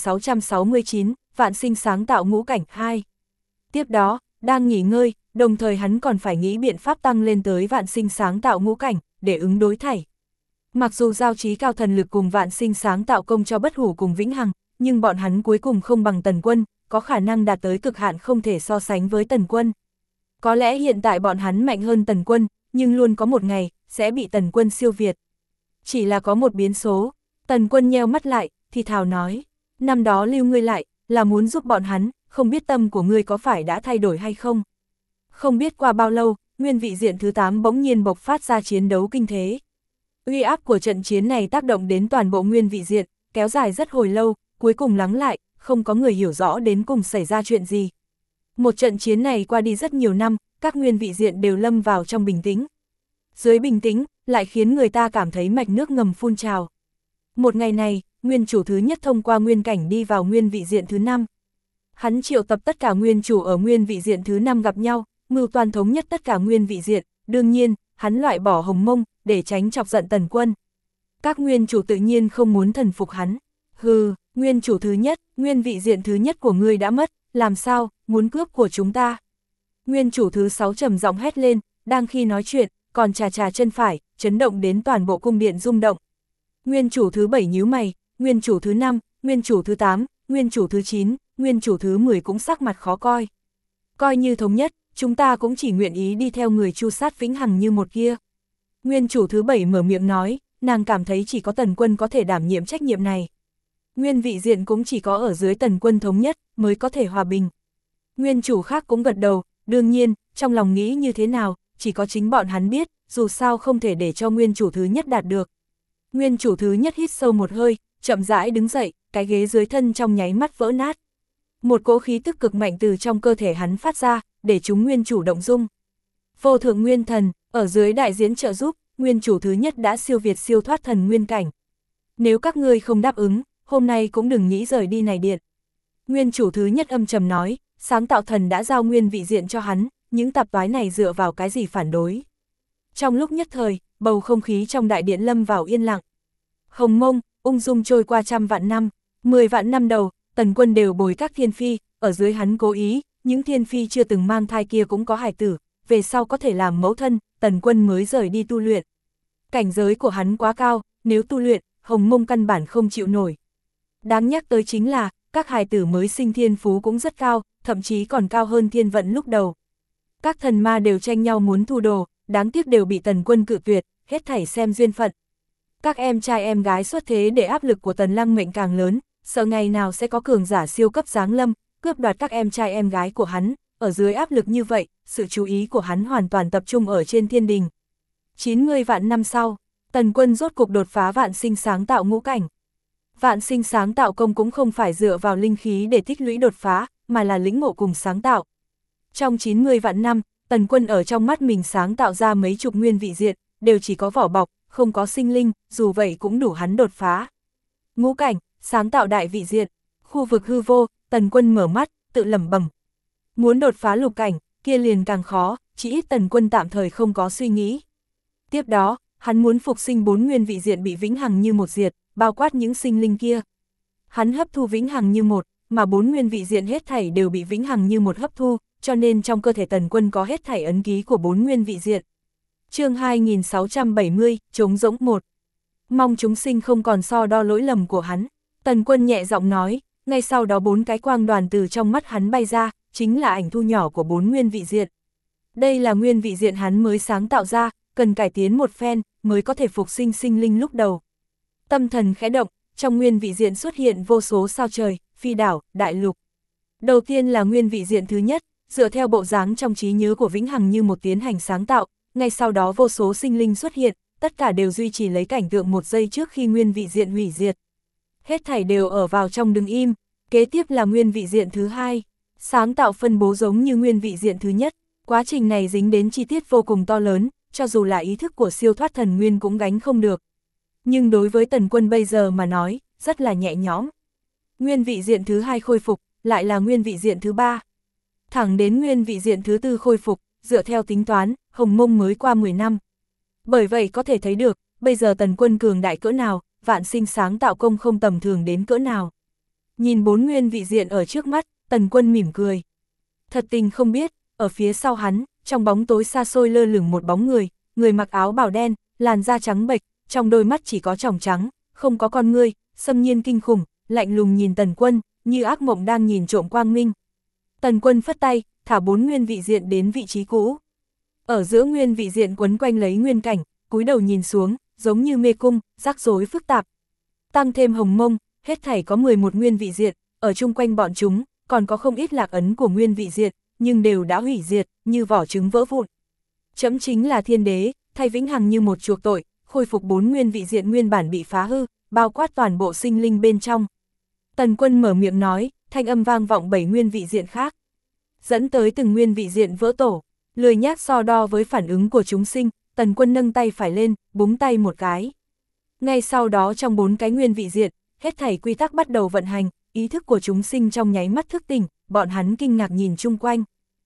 2669, Vạn Sinh sáng tạo ngũ cảnh 2. Tiếp đó, đang nghỉ ngơi, đồng thời hắn còn phải nghĩ biện pháp tăng lên tới Vạn Sinh sáng tạo ngũ cảnh, để ứng đối thảy. Mặc dù giao trí cao thần lực cùng Vạn Sinh sáng tạo công cho bất hủ cùng vĩnh hằng, nhưng bọn hắn cuối cùng không bằng Tần Quân, có khả năng đạt tới cực hạn không thể so sánh với Tần Quân. Có lẽ hiện tại bọn hắn mạnh hơn Tần Quân, nhưng luôn có một ngày, sẽ bị Tần Quân siêu việt. Chỉ là có một biến số, Tần Quân nheo mắt lại, thì thào nói, năm đó lưu ngươi lại, là muốn giúp bọn hắn, không biết tâm của ngươi có phải đã thay đổi hay không. Không biết qua bao lâu, nguyên vị diện thứ 8 bỗng nhiên bộc phát ra chiến đấu kinh thế. Uy áp của trận chiến này tác động đến toàn bộ nguyên vị diện, kéo dài rất hồi lâu, cuối cùng lắng lại, không có người hiểu rõ đến cùng xảy ra chuyện gì. Một trận chiến này qua đi rất nhiều năm, các nguyên vị diện đều lâm vào trong bình tĩnh. Dưới bình tĩnh, lại khiến người ta cảm thấy mạch nước ngầm phun trào. Một ngày này, nguyên chủ thứ nhất thông qua nguyên cảnh đi vào nguyên vị diện thứ 5. Hắn triệu tập tất cả nguyên chủ ở nguyên vị diện thứ 5 gặp nhau, mưu toan thống nhất tất cả nguyên vị diện, đương nhiên, hắn loại bỏ Hồng Mông, để tránh chọc giận Tần Quân. Các nguyên chủ tự nhiên không muốn thần phục hắn. Hừ, nguyên chủ thứ nhất, nguyên vị diện thứ nhất của ngươi đã mất, làm sao, muốn cướp của chúng ta. Nguyên chủ thứ 6 trầm giọng hét lên, đang khi nói chuyện, còn chà chà chân phải, chấn động đến toàn bộ cung điện rung động. Nguyên chủ thứ 7 nhíu mày, nguyên chủ thứ 5, nguyên chủ thứ 8, nguyên chủ thứ 9, nguyên chủ thứ 10 cũng sắc mặt khó coi. Coi như thống nhất, chúng ta cũng chỉ nguyện ý đi theo người chu sát vĩnh hằng như một kia. Nguyên chủ thứ 7 mở miệng nói, nàng cảm thấy chỉ có Tần Quân có thể đảm nhiệm trách nhiệm này. Nguyên vị diện cũng chỉ có ở dưới Tần Quân thống nhất, mới có thể hòa bình. Nguyên chủ khác cũng gật đầu, đương nhiên, trong lòng nghĩ như thế nào, chỉ có chính bọn hắn biết, dù sao không thể để cho nguyên chủ thứ nhất đạt được. Nguyên chủ thứ nhất hít sâu một hơi, chậm rãi đứng dậy, cái ghế dưới thân trong nháy mắt vỡ nát. Một cỗ khí tức cực mạnh từ trong cơ thể hắn phát ra, để chúng nguyên chủ động dung. Vô thượng nguyên thần, ở dưới đại diễn trợ giúp, nguyên chủ thứ nhất đã siêu việt siêu thoát thần nguyên cảnh. Nếu các ngươi không đáp ứng, hôm nay cũng đừng nghĩ rời đi này điện. Nguyên chủ thứ nhất âm trầm nói, sáng tạo thần đã giao nguyên vị diện cho hắn, những tạp toái này dựa vào cái gì phản đối. Trong lúc nhất thời, bầu không khí trong đại điện lâm vào yên lặng. Hồng Mông, ung dung trôi qua trăm vạn năm, 10 vạn năm đầu, Tần Quân đều bồi các thiên phi, ở dưới hắn cố ý, những thiên phi chưa từng mang thai kia cũng có hài tử, về sau có thể làm mẫu thân, Tần Quân mới rời đi tu luyện. Cảnh giới của hắn quá cao, nếu tu luyện, Hồng Mông căn bản không chịu nổi. Đáng nhắc tới chính là, các hài tử mới sinh thiên phú cũng rất cao, thậm chí còn cao hơn thiên vận lúc đầu. Các thần ma đều tranh nhau muốn thu đồ, đáng tiếc đều bị Tần Quân cự tuyệt, hết thảy xem duyên phận. Các em trai em gái xuất thế để áp lực của Tần Lăng Mệnh càng lớn, sợ ngày nào sẽ có cường giả siêu cấp giáng lâm, cướp đoạt các em trai em gái của hắn, ở dưới áp lực như vậy, sự chú ý của hắn hoàn toàn tập trung ở trên thiên đình. 90 vạn năm sau, Tần Quân rốt cục đột phá vạn sinh sáng tạo ngũ cảnh. Vạn sinh sáng tạo công cũng không phải dựa vào linh khí để tích lũy đột phá, mà là lĩnh ngộ cùng sáng tạo. Trong 90 vạn năm, Tần Quân ở trong mắt mình sáng tạo ra mấy chục nguyên vị diện, đều chỉ có vỏ bọc, không có sinh linh, dù vậy cũng đủ hắn đột phá. Ngũ cảnh, sáng tạo đại vị diện, khu vực hư vô, Tần Quân mở mắt, tự lẩm bẩm. Muốn đột phá lục cảnh, kia liền càng khó, chỉ ít Tần Quân tạm thời không có suy nghĩ. Tiếp đó, hắn muốn phục sinh 4 nguyên vị diện bị vĩnh hằng như một diệt, bao quát những sinh linh kia. Hắn hấp thu vĩnh hằng như một, mà 4 nguyên vị diện hết thảy đều bị vĩnh hằng như một hấp thu, cho nên trong cơ thể Tần Quân có hết thảy ấn ký của 4 nguyên vị diện. Chương 2670, trống rỗng 1. Mong chúng sinh không còn so đo lỗi lầm của hắn. Tần Quân nhẹ giọng nói, ngay sau đó 4 cái quang đoàn từ trong mắt hắn bay ra, chính là ảnh thu nhỏ của 4 nguyên vị diện. Đây là nguyên vị diện hắn mới sáng tạo ra, cần cải tiến một phen, mới có thể phục sinh sinh linh lúc đầu. Tâm thần khẽ động, trong nguyên vị diện xuất hiện vô số sao trời, phi đảo, đại lục. Đầu tiên là nguyên vị diện thứ nhất, dựa theo bộ dáng trong trí nhớ của vĩnh hằng như một tiến hành sáng tạo, ngay sau đó vô số sinh linh xuất hiện, tất cả đều duy trì lấy cảnh tượng một giây trước khi nguyên vị diện hủy diệt. Hết thảy đều ở vào trong đứng im, kế tiếp là nguyên vị diện thứ hai, sáng tạo phân bố giống như nguyên vị diện thứ nhất, quá trình này dính đến chi tiết vô cùng to lớn, cho dù là ý thức của siêu thoát thần nguyên cũng gánh không được. Nhưng đối với Tần Quân bây giờ mà nói, rất là nhẹ nhõm. Nguyên vị diện thứ hai khôi phục, lại là nguyên vị diện thứ ba. Thẳng đến nguyên vị diện thứ tư khôi phục, dựa theo tính toán, Hồng Mông mới qua 10 năm. Bởi vậy có thể thấy được, bây giờ Tần Quân cường đại cỡ nào, vạn sinh sáng tạo công không tầm thường đến cỡ nào. Nhìn 4 nguyên vị diện ở trước mắt, Tần Quân mỉm cười. Thật tình không biết, ở phía sau hắn, trong bóng tối xa xôi lơ lửng một bóng người, người mặc áo bào đen, làn da trắng bệch, trong đôi mắt chỉ có tròng trắng, không có con ngươi, xâm nhiên kinh khủng, lạnh lùng nhìn Tần Quân, như ác mộng đang nhìn trộm quang minh. Tần Quân phất tay, thả 4 nguyên vị diện đến vị trí cũ. Ở giữa nguyên vị diện quấn quanh lấy nguyên cảnh, cúi đầu nhìn xuống, giống như mê cung, rắc rối phức tạp. Tăng thêm Hồng Mông, hết thảy có 11 nguyên vị diện, ở chung quanh bọn chúng, còn có không ít lạc ấn của nguyên vị diện, nhưng đều đã hủy diệt, như vỏ trứng vỡ vụn. Chấm chính là thiên đế, thay vĩnh hằng như một chuộc tội, khôi phục 4 nguyên vị diện nguyên bản bị phá hư, bao quát toàn bộ sinh linh bên trong. Tần Quân mở miệng nói, thanh âm vang vọng 7 nguyên vị diện khác. Dẫn tới từng nguyên vị diện vỡ tổ, lười nhác so đo với phản ứng của chúng sinh, Tần Quân nâng tay phải lên, búng tay một cái. Ngay sau đó trong 4 cái nguyên vị diện, hết thảy quy tắc bắt đầu vận hành, ý thức của chúng sinh trong nháy mắt thức tỉnh, bọn hắn kinh ngạc nhìn chung quanh.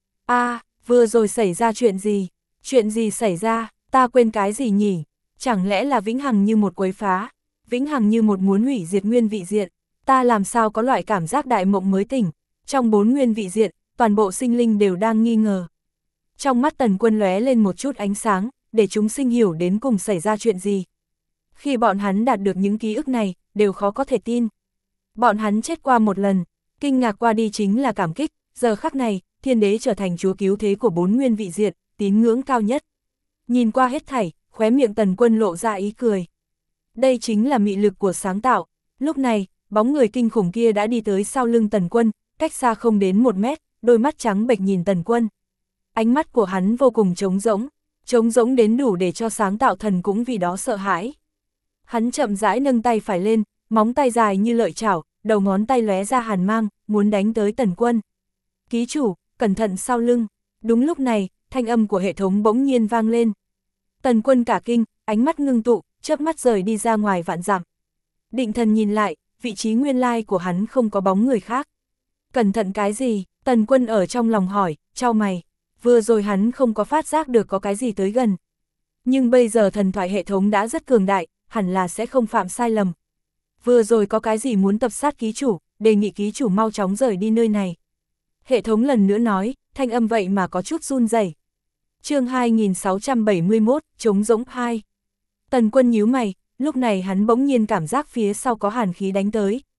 Vừa rồi xảy ra chuyện gì? Chuyện gì xảy ra? Ta quên cái gì nhỉ? Chẳng lẽ là vĩnh hằng như một quấy phá? Vĩnh hằng như một muốn hủy diệt nguyên vị diện? Ta làm sao có loại cảm giác đại mộng mới tỉnh? Trong 4 nguyên vị diện, toàn bộ sinh linh đều đang nghi ngờ. Trong mắt Tần Quân lóe lên một chút ánh sáng, để chúng sinh hiểu đến cùng xảy ra chuyện gì. Khi bọn hắn đạt được những ký ức này, đều khó có thể tin. Bọn hắn chết qua một lần, kinh ngạc qua đi chính là cảm kích, giờ khắc này, thiên đế trở thành chúa cứu thế của 4 nguyên vị diện, tín ngưỡng cao nhất. Nhìn qua hết thảy, khóe miệng Tần Quân lộ ra ý cười. Đây chính là mị lực của sáng tạo. Lúc này, bóng người kinh khủng kia đã đi tới sau lưng Tần Quân, cách xa không đến 1 mét, đôi mắt trắng bệch nhìn Tần Quân. Ánh mắt của hắn vô cùng trống rỗng đến đủ để cho sáng tạo thần cũng vì đó sợ hãi. Hắn chậm rãi nâng tay phải lên, móng tay dài như lợi chảo, đầu ngón tay lóe ra hàn mang, muốn đánh tới Tần Quân. Ký chủ, cẩn thận sau lưng. Đúng lúc này, thanh âm của hệ thống bỗng nhiên vang lên. Tần Quân cả kinh, ánh mắt ngưng tụ, chớp mắt rời đi ra ngoài vạn dặm. Định thần nhìn lại, vị trí nguyên lai của hắn không có bóng người khác. Cẩn thận cái gì? Tần Quân ở trong lòng hỏi, chau mày. Vừa rồi hắn không có phát giác được có cái gì tới gần. Nhưng bây giờ thần thoại hệ thống đã rất cường đại, hẳn là sẽ không phạm sai lầm. Vừa rồi có cái gì muốn tập sát ký chủ, đề nghị ký chủ mau chóng rời đi nơi này. Hệ thống lần nữa nói, thanh âm vậy mà có chút run rẩy. Chương 2671, trống rỗng 2. Tần Quân nhíu mày, lúc này hắn bỗng nhiên cảm giác phía sau có hàn khí đánh tới,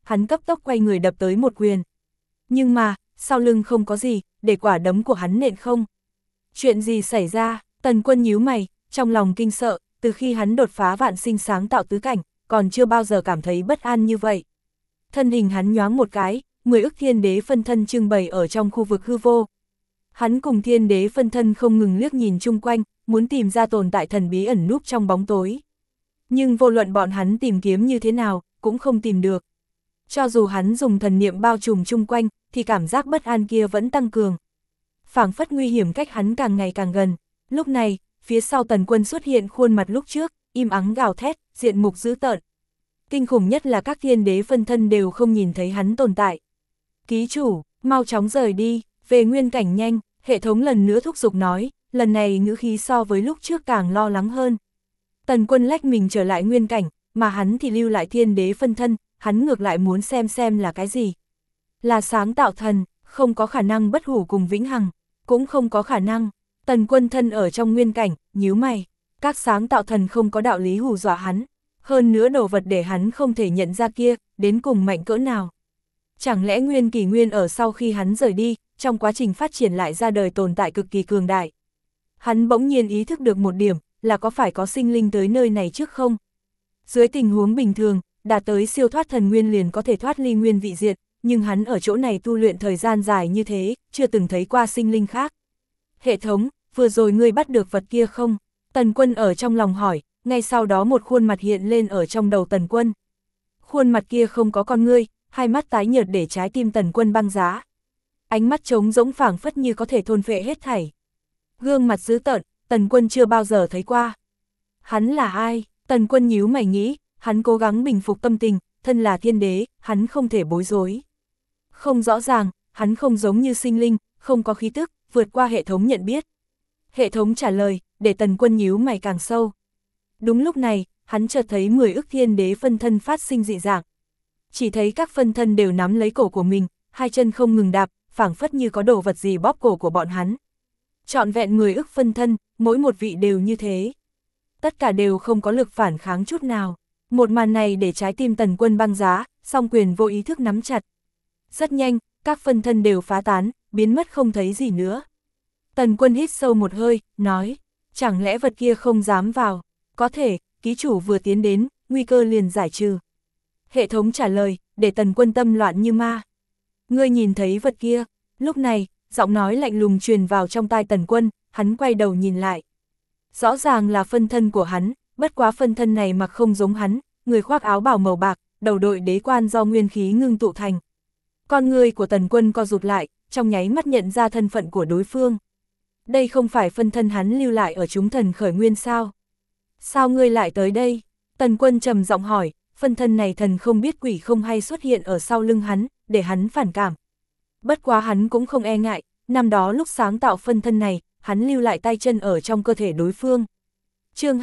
hắn cấp tốc quay người đập tới một quyền. Nhưng mà, sau lưng không có gì, để quả đấm của hắn nện không. Chuyện gì xảy ra? Tần Quân nhíu mày, trong lòng kinh sợ, từ khi hắn đột phá vạn sinh sáng tạo tứ cảnh, còn chưa bao giờ cảm thấy bất an như vậy. Thân hình hắn nhoáng một cái, 10 ức thiên đế phân thân trưng bày ở trong khu vực hư vô. Hắn cùng thiên đế phân thân không ngừng liếc nhìn chung quanh, muốn tìm ra tồn tại thần bí ẩn núp trong bóng tối. Nhưng vô luận bọn hắn tìm kiếm như thế nào, cũng không tìm được. Cho dù hắn dùng thần niệm bao trùm chung quanh, thì cảm giác bất an kia vẫn tăng cường. Phảng phất nguy hiểm cách hắn càng ngày càng gần. Lúc này, phía sau Tần Quân xuất hiện khuôn mặt lúc trước, im ắng gào thét, diện mục dữ tợn. Kinh khủng nhất là các thiên đế phân thân đều không nhìn thấy hắn tồn tại. Ký chủ, mau chóng rời đi, về nguyên cảnh nhanh, hệ thống lần nữa thúc giục nói, lần này ngữ khí so với lúc trước càng lo lắng hơn. Tần Quân lách mình trở lại nguyên cảnh, mà hắn thì lưu lại thiên đế phân thân, hắn ngược lại muốn xem là cái gì. Là sáng tạo thần, không có khả năng bất hủ cùng vĩnh hằng, cũng không có khả năng. Tần Quân thân ở trong nguyên cảnh, nhíu mày, các sáng tạo thần không có đạo lý hù dọa hắn, hơn nữa đồ vật để hắn không thể nhận ra kia, đến cùng mạnh cỡ nào. Chẳng lẽ nguyên kỷ nguyên ở sau khi hắn rời đi, trong quá trình phát triển lại ra đời tồn tại cực kỳ cường đại. Hắn bỗng nhiên ý thức được một điểm, là có phải có sinh linh tới nơi này trước không? Dưới tình huống bình thường, đạt tới siêu thoát thần nguyên liền có thể thoát ly nguyên vị diệt, nhưng hắn ở chỗ này tu luyện thời gian dài như thế, chưa từng thấy qua sinh linh khác. Hệ thống, vừa rồi ngươi bắt được vật kia không? Tần Quân ở trong lòng hỏi, ngay sau đó một khuôn mặt hiện lên ở trong đầu Tần Quân. Khuôn mặt kia không có con ngươi, hai mắt tái nhợt để trái tim Tần Quân băng giá. Ánh mắt trống rỗng phảng phất như có thể thôn phệ hết thảy. Gương mặt dữ tợn, Tần Quân chưa bao giờ thấy qua. Hắn là ai? Tần Quân nhíu mày nghĩ, hắn cố gắng bình phục tâm tình, thân là thiên đế, hắn không thể bối rối. Không rõ ràng, hắn không giống như sinh linh, không có khí tức, vượt qua hệ thống nhận biết. Hệ thống trả lời, để Tần Quân nhíu mày càng sâu. Đúng lúc này, hắn chợt thấy 10 ức thiên đế phân thân phát sinh dị dạng. Chỉ thấy các phân thân đều nắm lấy cổ của mình, hai chân không ngừng đạp, phảng phất như có đồ vật gì bóp cổ của bọn hắn. Trọn vẹn 10 ức phân thân, mỗi một vị đều như thế. Tất cả đều không có lực phản kháng chút nào. Một màn này để trái tim Tần Quân băng giá, song quyền vô ý thức nắm chặt. Rất nhanh, các phân thân đều phá tán, biến mất không thấy gì nữa. Tần Quân hít sâu một hơi, nói, chẳng lẽ vật kia không dám vào? Có thể, ký chủ vừa tiến đến, nguy cơ liền giải trừ. Hệ thống trả lời, để Tần Quân tâm loạn như ma. Ngươi nhìn thấy vật kia, lúc này, giọng nói lạnh lùng truyền vào trong tai Tần Quân, hắn quay đầu nhìn lại. Rõ ràng là phân thân của hắn, bất quá phân thân này mặc không giống hắn, người khoác áo bào màu bạc, đầu đội đế quan do nguyên khí ngưng tụ thành. Con người của Tần Quân co rụt lại, trong nháy mắt nhận ra thân phận của đối phương. Đây không phải phân thân hắn lưu lại ở chúng thần khởi nguyên sao? Sao ngươi lại tới đây? Tần Quân trầm giọng hỏi, phân thân này thần không biết quỷ không hay xuất hiện ở sau lưng hắn, để hắn phản cảm. Bất quá hắn cũng không e ngại, năm đó lúc sáng tạo phân thân này, hắn lưu lại tay chân ở trong cơ thể đối phương. Chương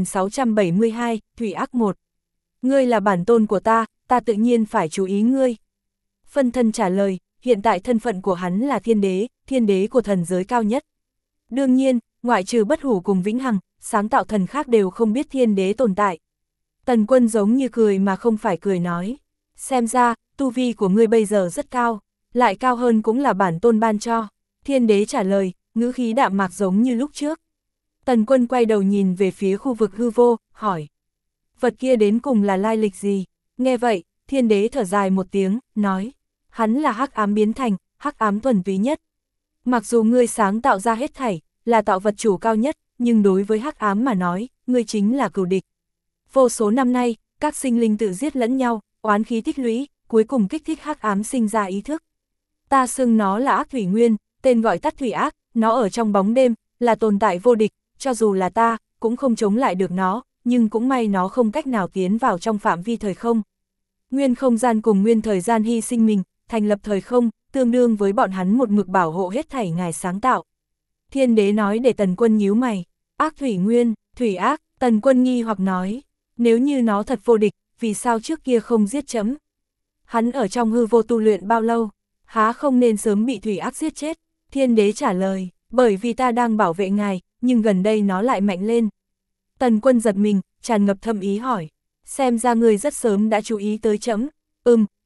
2672, Thủy Ác 1. Ngươi là bản tôn của ta tự nhiên phải chú ý ngươi. Phân thân trả lời, hiện tại thân phận của hắn là thiên đế của thần giới cao nhất. Đương nhiên, ngoại trừ bất hủ cùng vĩnh hằng, sáng tạo thần khác đều không biết thiên đế tồn tại. Tần Quân giống như cười mà không phải cười nói, xem ra, tu vi của ngươi bây giờ rất cao, lại cao hơn cũng là bản tôn ban cho. Thiên đế trả lời, ngữ khí đạm mạc giống như lúc trước. Tần Quân quay đầu nhìn về phía khu vực hư vô, hỏi, vật kia đến cùng là lai lịch gì? Nghe vậy, thiên đế thở dài một tiếng, nói, hắn là hắc ám biến thành, hắc ám thuần túy nhất. Mặc dù ngươi sáng tạo ra hết thảy, là tạo vật chủ cao nhất, nhưng đối với hắc ám mà nói, ngươi chính là cừu địch. Vô số năm nay, các sinh linh tự giết lẫn nhau, oán khí tích lũy, cuối cùng kích thích hắc ám sinh ra ý thức. Ta xưng nó là ác thủy nguyên, tên gọi tắt thủy ác, nó ở trong bóng đêm, là tồn tại vô địch, cho dù là ta, cũng không chống lại được nó, nhưng cũng may nó không cách nào tiến vào trong phạm vi thời không. Nguyên không gian cùng nguyên thời gian hy sinh mình, thành lập thời không, tương đương với bọn hắn một mực bảo hộ hết thảy ngài sáng tạo. Thiên đế nói để Tần Quân nhíu mày, ác thủy nguyên, thủy ác, Tần Quân nghi hoặc nói, nếu như nó thật vô địch, vì sao trước kia không giết chấm? Hắn ở trong hư vô tu luyện bao lâu, há không nên sớm bị thủy ác giết chết? Thiên đế trả lời, bởi vì ta đang bảo vệ ngài, nhưng gần đây nó lại mạnh lên. Tần Quân giật mình, tràn ngập thâm ý hỏi, xem ra ngươi rất sớm đã chú ý tới chấm.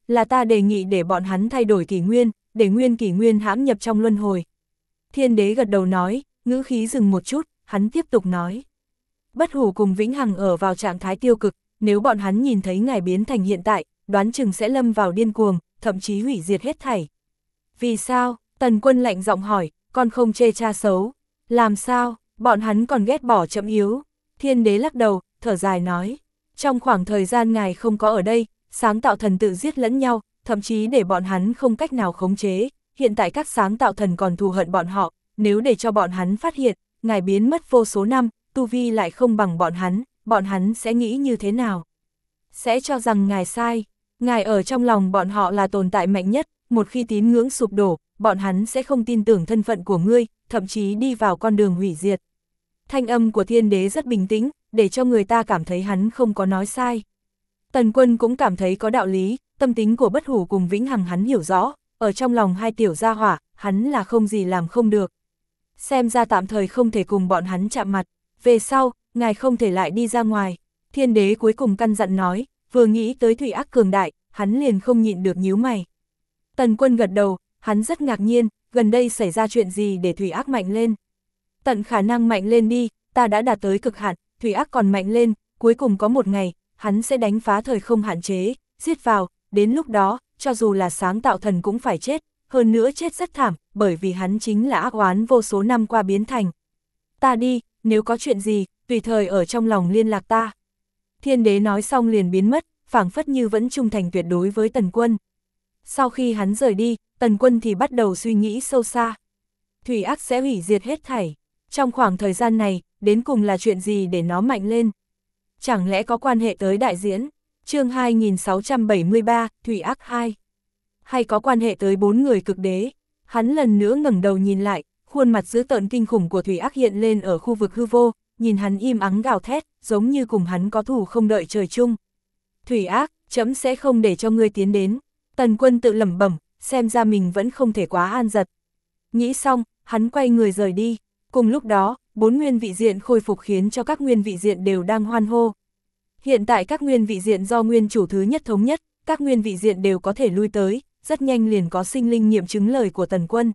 là ta đề nghị để bọn hắn thay đổi kỷ nguyên, để nguyên kỷ nguyên hãm nhập trong luân hồi. Thiên đế gật đầu nói, ngữ khí dừng một chút, hắn tiếp tục nói. Bất Hủ cùng Vĩnh Hằng ở vào trạng thái tiêu cực, nếu bọn hắn nhìn thấy ngài biến thành hiện tại, đoán chừng sẽ lâm vào điên cuồng, thậm chí hủy diệt hết thảy. Vì sao? Tần Quân lạnh giọng hỏi, con không chê cha xấu. Làm sao? Bọn hắn còn ghét bỏ chậm yếu. Thiên đế lắc đầu, thở dài nói. Trong khoảng thời gian ngài không có ở đây, sáng tạo thần tự giết lẫn nhau, thậm chí để bọn hắn không cách nào khống chế. Hiện tại các sáng tạo thần còn thù hận bọn họ, nếu để cho bọn hắn phát hiện, ngài biến mất vô số năm, tu vi lại không bằng bọn hắn sẽ nghĩ như thế nào? Sẽ cho rằng ngài sai, ngài ở trong lòng bọn họ là tồn tại mạnh nhất, một khi tín ngưỡng sụp đổ, bọn hắn sẽ không tin tưởng thân phận của ngươi, thậm chí đi vào con đường hủy diệt. Thanh âm của thiên đế rất bình tĩnh, để cho người ta cảm thấy hắn không có nói sai. Tần Quân cũng cảm thấy có đạo lý, tâm tính của Bất Hủ cùng Vĩnh Hằng hắn hiểu rõ, ở trong lòng hai tiểu gia hỏa, hắn là không gì làm không được. Xem ra tạm thời không thể cùng bọn hắn chạm mặt, về sau, ngài không thể lại đi ra ngoài. Thiên đế cuối cùng căn dặn nói, vừa nghĩ tới Thủy Ác cường đại, hắn liền không nhịn được nhíu mày. Tần Quân gật đầu, hắn rất ngạc nhiên, gần đây xảy ra chuyện gì để Thủy Ác mạnh lên. Tận khả năng mạnh lên đi, ta đã đạt tới cực hạn, Thủy Ác còn mạnh lên, cuối cùng có một ngày, hắn sẽ đánh phá thời không hạn chế, giết vào, đến lúc đó, cho dù là sáng tạo thần cũng phải chết, hơn nữa chết rất thảm, bởi vì hắn chính là ác oán vô số năm qua biến thành. Ta đi, nếu có chuyện gì, tùy thời ở trong lòng liên lạc ta. Thiên đế nói xong liền biến mất, phảng phất như vẫn trung thành tuyệt đối với Tần Quân. Sau khi hắn rời đi, Tần Quân thì bắt đầu suy nghĩ sâu xa. Thủy Ác sẽ hủy diệt hết thảy. Trong khoảng thời gian này, đến cùng là chuyện gì để nó mạnh lên? Chẳng lẽ có quan hệ tới đại diễn? Chương 2673, Thủy Ác 2. Hay có quan hệ tới 4 người cực đế? Hắn lần nữa ngẩng đầu nhìn lại, khuôn mặt dữ tợn kinh khủng của Thủy Ác hiện lên ở khu vực hư vô, nhìn hắn im ắng gào thét, giống như cùng hắn có thù không đợi trời chung. Thủy Ác, trẫm sẽ không để cho ngươi tiến đến. Tần Quân tự lẩm bẩm, xem ra mình vẫn không thể quá an giật. Nghĩ xong, hắn quay người rời đi. Cùng lúc đó, 4 nguyên vị diện khôi phục khiến cho các nguyên vị diện đều đang hoan hô. Hiện tại các nguyên vị diện do nguyên chủ thứ nhất thống nhất, các nguyên vị diện đều có thể lui tới, rất nhanh liền có sinh linh nghiệm chứng lời của Tần Quân.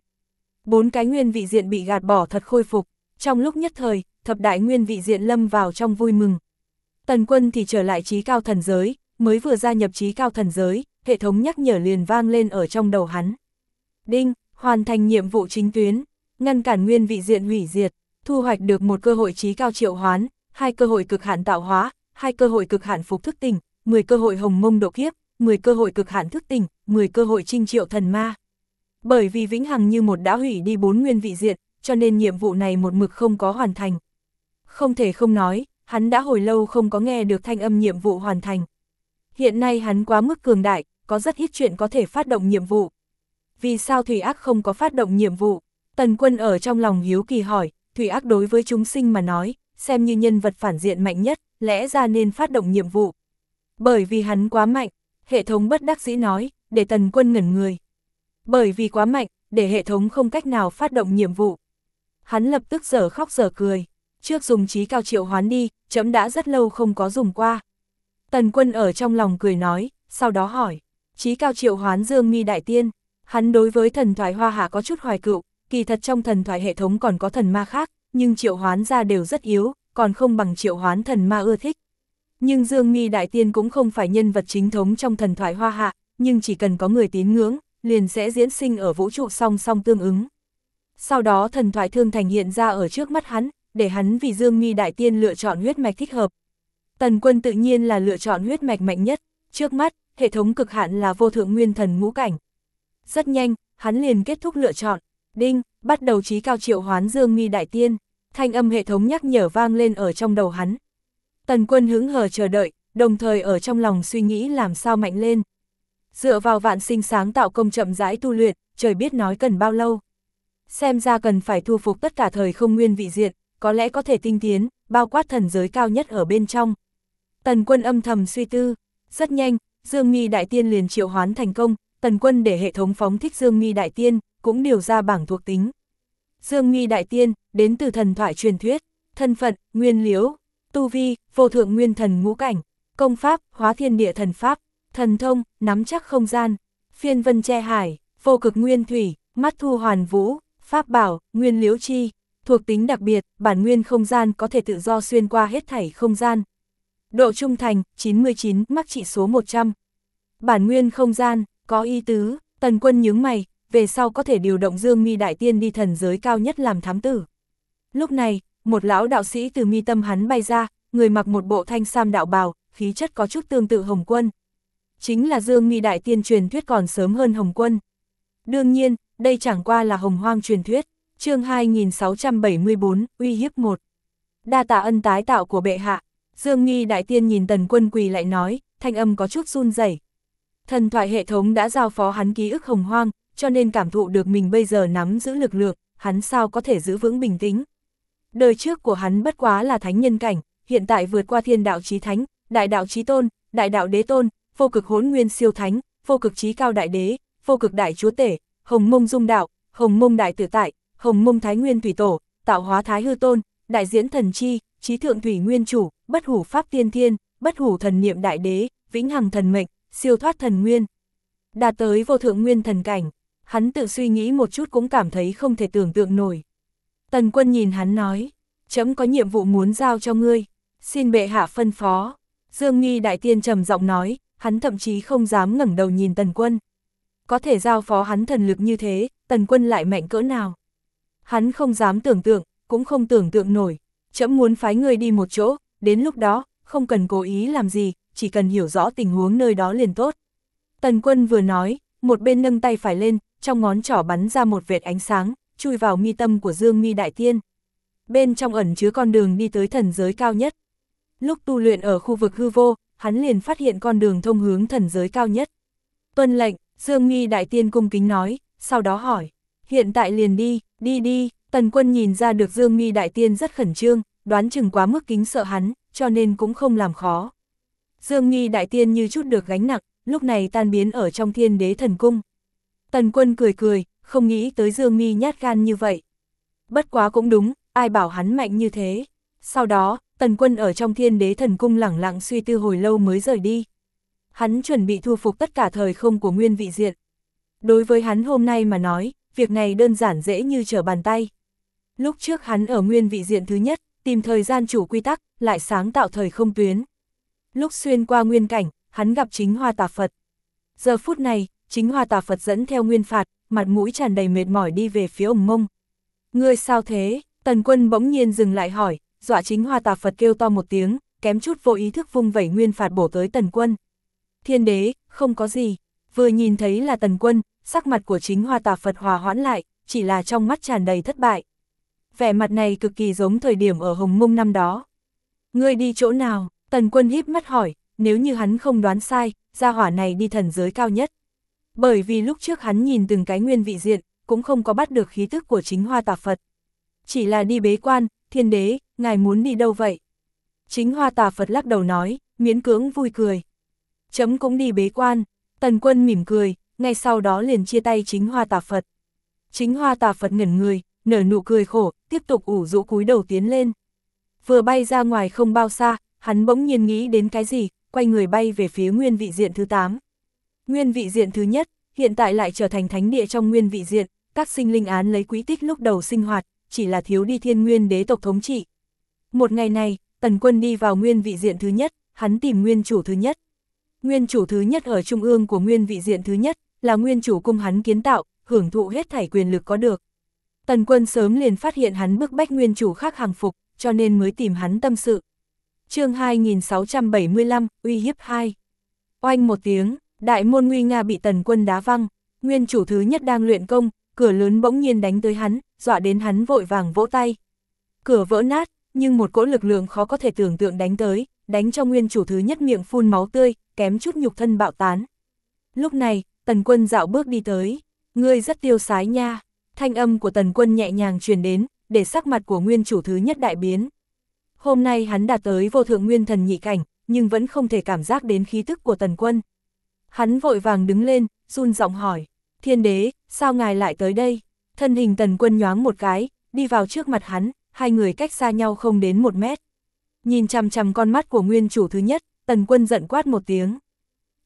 4 cái nguyên vị diện bị gạt bỏ thật khôi phục, trong lúc nhất thời, thập đại nguyên vị diện lâm vào trong vui mừng. Tần Quân thì trở lại trí cao thần giới, mới vừa gia nhập trí cao thần giới, hệ thống nhắc nhở liền vang lên ở trong đầu hắn. Đinh, hoàn thành nhiệm vụ chính tuyến, ngăn cản nguyên vị diện hủy diệt, thu hoạch được 1 cơ hội trí cao triệu hoán, 2 cơ hội cực hạn tạo hóa, 2 cơ hội cực hạn phục thức tỉnh, 10 cơ hội hồng mông độ kiếp, 10 cơ hội cực hạn thức tỉnh, 10 cơ hội trinh triệu thần ma. Bởi vì Vĩnh Hằng như một đã hủy đi 4 nguyên vị diện, cho nên nhiệm vụ này một mực không có hoàn thành. Không thể không nói, hắn đã hồi lâu không có nghe được thanh âm nhiệm vụ hoàn thành. Hiện nay hắn quá mức cường đại, có rất ít chuyện có thể phát động nhiệm vụ. Vì sao Thủy Ác không có phát động nhiệm vụ? Tần Quân ở trong lòng hiếu kỳ hỏi, Thủy Ác đối với chúng sinh mà nói, xem như nhân vật phản diện mạnh nhất, lẽ ra nên phát động nhiệm vụ. Bởi vì hắn quá mạnh, hệ thống bất đắc dĩ nói, để Tần Quân ngẩn người. Bởi vì quá mạnh, để hệ thống không cách nào phát động nhiệm vụ. Hắn lập tức dở khóc dở cười, trước dùng trí cao triệu hoán đi, trẫm đã rất lâu không có dùng qua. Tần Quân ở trong lòng cười nói, sau đó hỏi, trí cao triệu hoán Dương Mi Đại Tiên. Hắn đối với thần thoại Hoa Hạ có chút hoài cựu, kỳ thật trong thần thoại hệ thống còn có thần ma khác, nhưng triệu hoán ra đều rất yếu, còn không bằng triệu hoán thần ma ưa thích. Nhưng Dương Mi Đại Tiên cũng không phải nhân vật chính thống trong thần thoại Hoa Hạ, nhưng chỉ cần có người tín ngưỡng, liền sẽ diễn sinh ở vũ trụ song song tương ứng. Sau đó thần thoại Thương Thành hiện ra ở trước mắt hắn, để hắn vì Dương Mi Đại Tiên lựa chọn huyết mạch thích hợp. Tần Quân tự nhiên là lựa chọn huyết mạch mạnh nhất, trước mắt, hệ thống cực hạn là vô thượng nguyên thần ngũ cảnh. Rất nhanh, hắn liền kết thúc lựa chọn. Đinh, bắt đầu trí cao triệu hoán Dương Mi Đại Tiên. Thanh âm hệ thống nhắc nhở vang lên ở trong đầu hắn. Tần Quân hứng hờ chờ đợi, đồng thời ở trong lòng suy nghĩ làm sao mạnh lên. Dựa vào vạn sinh sáng tạo công chậm rãi tu luyện, trời biết nói cần bao lâu. Xem ra cần phải thu phục tất cả thời không nguyên vị diện, có lẽ có thể tinh tiến, bao quát thần giới cao nhất ở bên trong. Tần Quân âm thầm suy tư, rất nhanh, Dương Mi Đại Tiên liền triệu hoán thành công, Tần Quân để hệ thống phóng thích Dương Mi Đại Tiên, cũng điều ra bảng thuộc tính. Dương Mi Đại Tiên, đến từ thần thoại truyền thuyết, thân phận, nguyên liễu, tu vi, vô thượng nguyên thần ngũ cảnh, công pháp, hóa thiên địa thần pháp, Thần thông, nắm chắc không gian, phiên vân che hải, vô cực nguyên thủy, mắt thu hoàn vũ, pháp bảo, nguyên liễu chi, thuộc tính đặc biệt, bản nguyên không gian có thể tự do xuyên qua hết thảy không gian. Độ trung thành, 99, mắc trị số 100. Bản nguyên không gian, có ý tứ, Tần Quân nhướng mày, về sau có thể điều động Dương Mi Đại Tiên đi thần giới cao nhất làm thám tử. Lúc này, một lão đạo sĩ từ mi tâm hắn bay ra, người mặc một bộ thanh sam đạo bào, khí chất có chút tương tự Hồng Quân. Chính là Dương Mi Đại Tiên truyền thuyết còn sớm hơn Hồng Quân. Đương nhiên, đây chẳng qua là Hồng Hoang truyền thuyết. Chương 2674, uy hiếp 1. Đa tạ ân tái tạo của bệ hạ. Dương Mi Đại Tiên nhìn Tần Quân quỳ lại nói, thanh âm có chút run rẩy. Thần thoại hệ thống đã giao phó hắn ký ức Hồng Hoang, cho nên cảm thụ được mình bây giờ nắm giữ lực lượng, hắn sao có thể giữ vững bình tĩnh. Đời trước của hắn bất quá là thánh nhân cảnh, hiện tại vượt qua thiên đạo chí thánh, đại đạo chí tôn, đại đạo đế tôn, vô cực hỗn nguyên siêu thánh, vô cực chí cao đại đế, vô cực đại chúa tể, hồng mông dung đạo, hồng mông đại tự tại, hồng mông thái nguyên thủy tổ, tạo hóa thái hư tôn, đại diễn thần chi, chí thượng thủy nguyên chủ, bất hủ pháp tiên thiên, bất hủ thần niệm đại đế, vĩnh hằng thần mệnh, siêu thoát thần nguyên. Đạt tới vô thượng nguyên thần cảnh, hắn tự suy nghĩ một chút cũng cảm thấy không thể tưởng tượng nổi. Tần Quân nhìn hắn nói, trẫm có nhiệm vụ muốn giao cho ngươi, xin bệ hạ phân phó. Dương Mi Đại Tiên trầm giọng nói, hắn thậm chí không dám ngẩng đầu nhìn Tần Quân. Có thể giao phó hắn thần lực như thế, Tần Quân lại mạnh cỡ nào? Hắn không dám tưởng tượng, cũng không tưởng tượng nổi. Trẫm muốn phái ngươi đi một chỗ, đến lúc đó, không cần cố ý làm gì, chỉ cần hiểu rõ tình huống nơi đó liền tốt. Tần Quân vừa nói, một bên nâng tay phải lên, trong ngón trỏ bắn ra một vệt ánh sáng, chui vào mi tâm của Dương Mi Đại Tiên. Bên trong ẩn chứa con đường đi tới thần giới cao nhất. Lúc tu luyện ở khu vực hư vô, hắn liền phát hiện con đường thông hướng thần giới cao nhất. Tuân lệnh, Dương Mi Đại Tiên cung kính nói, sau đó hỏi, hiện tại liền đi, đi. Tần Quân nhìn ra được Dương Mi Đại Tiên rất khẩn trương, đoán chừng quá mức kính sợ hắn, cho nên cũng không làm khó. Dương Mi Đại Tiên như chút được gánh nặng, lúc này tan biến ở trong Thiên Đế Thần Cung. Tần Quân cười, không nghĩ tới Dương Mi nhát gan như vậy. Bất quá cũng đúng, ai bảo hắn mạnh như thế. Sau đó, Tần Quân ở trong Thiên Đế Thần Cung lẳng lặng suy tư hồi lâu mới rời đi. Hắn chuẩn bị thu phục tất cả thời không của nguyên vị diện. Đối với hắn hôm nay mà nói, việc này đơn giản dễ như trở bàn tay. Lúc trước hắn ở nguyên vị diện thứ nhất, tìm thời gian chủ quy tắc, lại sáng tạo thời không tuyến. Lúc xuyên qua nguyên cảnh, hắn gặp Chính Hoa Tà Phật. Giờ phút này, Chính Hoa Tà Phật dẫn theo nguyên phạt, mặt mũi tràn đầy mệt mỏi đi về phía Ồng Mông. Ngươi sao thế? Tần Quân bỗng nhiên dừng lại hỏi, dọa Chính Hoa Tà Phật kêu to một tiếng, kém chút vô ý thức vung vẩy nguyên phạt bổ tới Tần Quân. Thiên đế, không có gì. Vừa nhìn thấy là Tần Quân, sắc mặt của Chính Hoa Tà Phật hòa hoãn lại, chỉ là trong mắt tràn đầy thất bại. Vẻ mặt này cực kỳ giống thời điểm ở Hồng Mông năm đó. Ngươi đi chỗ nào? Tần Quân híp mắt hỏi, nếu như hắn không đoán sai, gia hỏa này đi thần giới cao nhất. Bởi vì lúc trước hắn nhìn từng cái nguyên vị diện, cũng không có bắt được khí tức của Chính Hoa Tà Phật. Chỉ là đi bế quan, thiên đế, ngài muốn đi đâu vậy? Chính Hoa Tà Phật lắc đầu nói, miễn cưỡng vui cười. Chấm cũng đi bế quan. Tần Quân mỉm cười, ngay sau đó liền chia tay Chính Hoa Tà Phật. Chính Hoa Tà Phật ngẩn người, nở nụ cười khổ, tiếp tục ủ rũ cúi đầu tiến lên. Vừa bay ra ngoài không bao xa, hắn bỗng nhiên nghĩ đến cái gì, quay người bay về phía nguyên vị diện thứ 8. Nguyên vị diện thứ nhất, hiện tại lại trở thành thánh địa trong nguyên vị diện, các sinh linh án lấy quỹ tích lúc đầu sinh hoạt, chỉ là thiếu đi thiên nguyên đế tộc thống trị. Một ngày này, Tần Quân đi vào nguyên vị diện thứ nhất, hắn tìm nguyên chủ thứ nhất. Nguyên chủ thứ nhất ở trung ương của nguyên vị diện thứ nhất, là nguyên chủ cung hắn kiến tạo, hưởng thụ hết thảy quyền lực có được. Tần Quân sớm liền phát hiện hắn bức bách nguyên chủ khác hàng phục, cho nên mới tìm hắn tâm sự. Chương 2675, uy hiếp 2. Oanh một tiếng, đại môn nguy nga bị Tần Quân đá văng, nguyên chủ thứ nhất đang luyện công, cửa lớn bỗng nhiên đánh tới hắn, dọa đến hắn vội vàng vỗ tay. Cửa vỡ nát, nhưng một cỗ lực lượng khó có thể tưởng tượng đánh tới, đánh cho nguyên chủ thứ nhất miệng phun máu tươi, kém chút nhục thân bạo tán. Lúc này, Tần Quân dạo bước đi tới, ngươi rất tiêu sái nha. Thanh âm của Tần Quân nhẹ nhàng truyền đến, để sắc mặt của nguyên chủ thứ nhất đại biến. Hôm nay hắn đạt tới vô thượng nguyên thần nhị cảnh, nhưng vẫn không thể cảm giác đến khí tức của Tần Quân. Hắn vội vàng đứng lên, run giọng hỏi, thiên đế, sao ngài lại tới đây? Thân hình Tần Quân nhoáng một cái, đi vào trước mặt hắn, hai người cách xa nhau không đến 1 mét. Nhìn chằm chằm con mắt của nguyên chủ thứ nhất, Tần Quân giận quát một tiếng.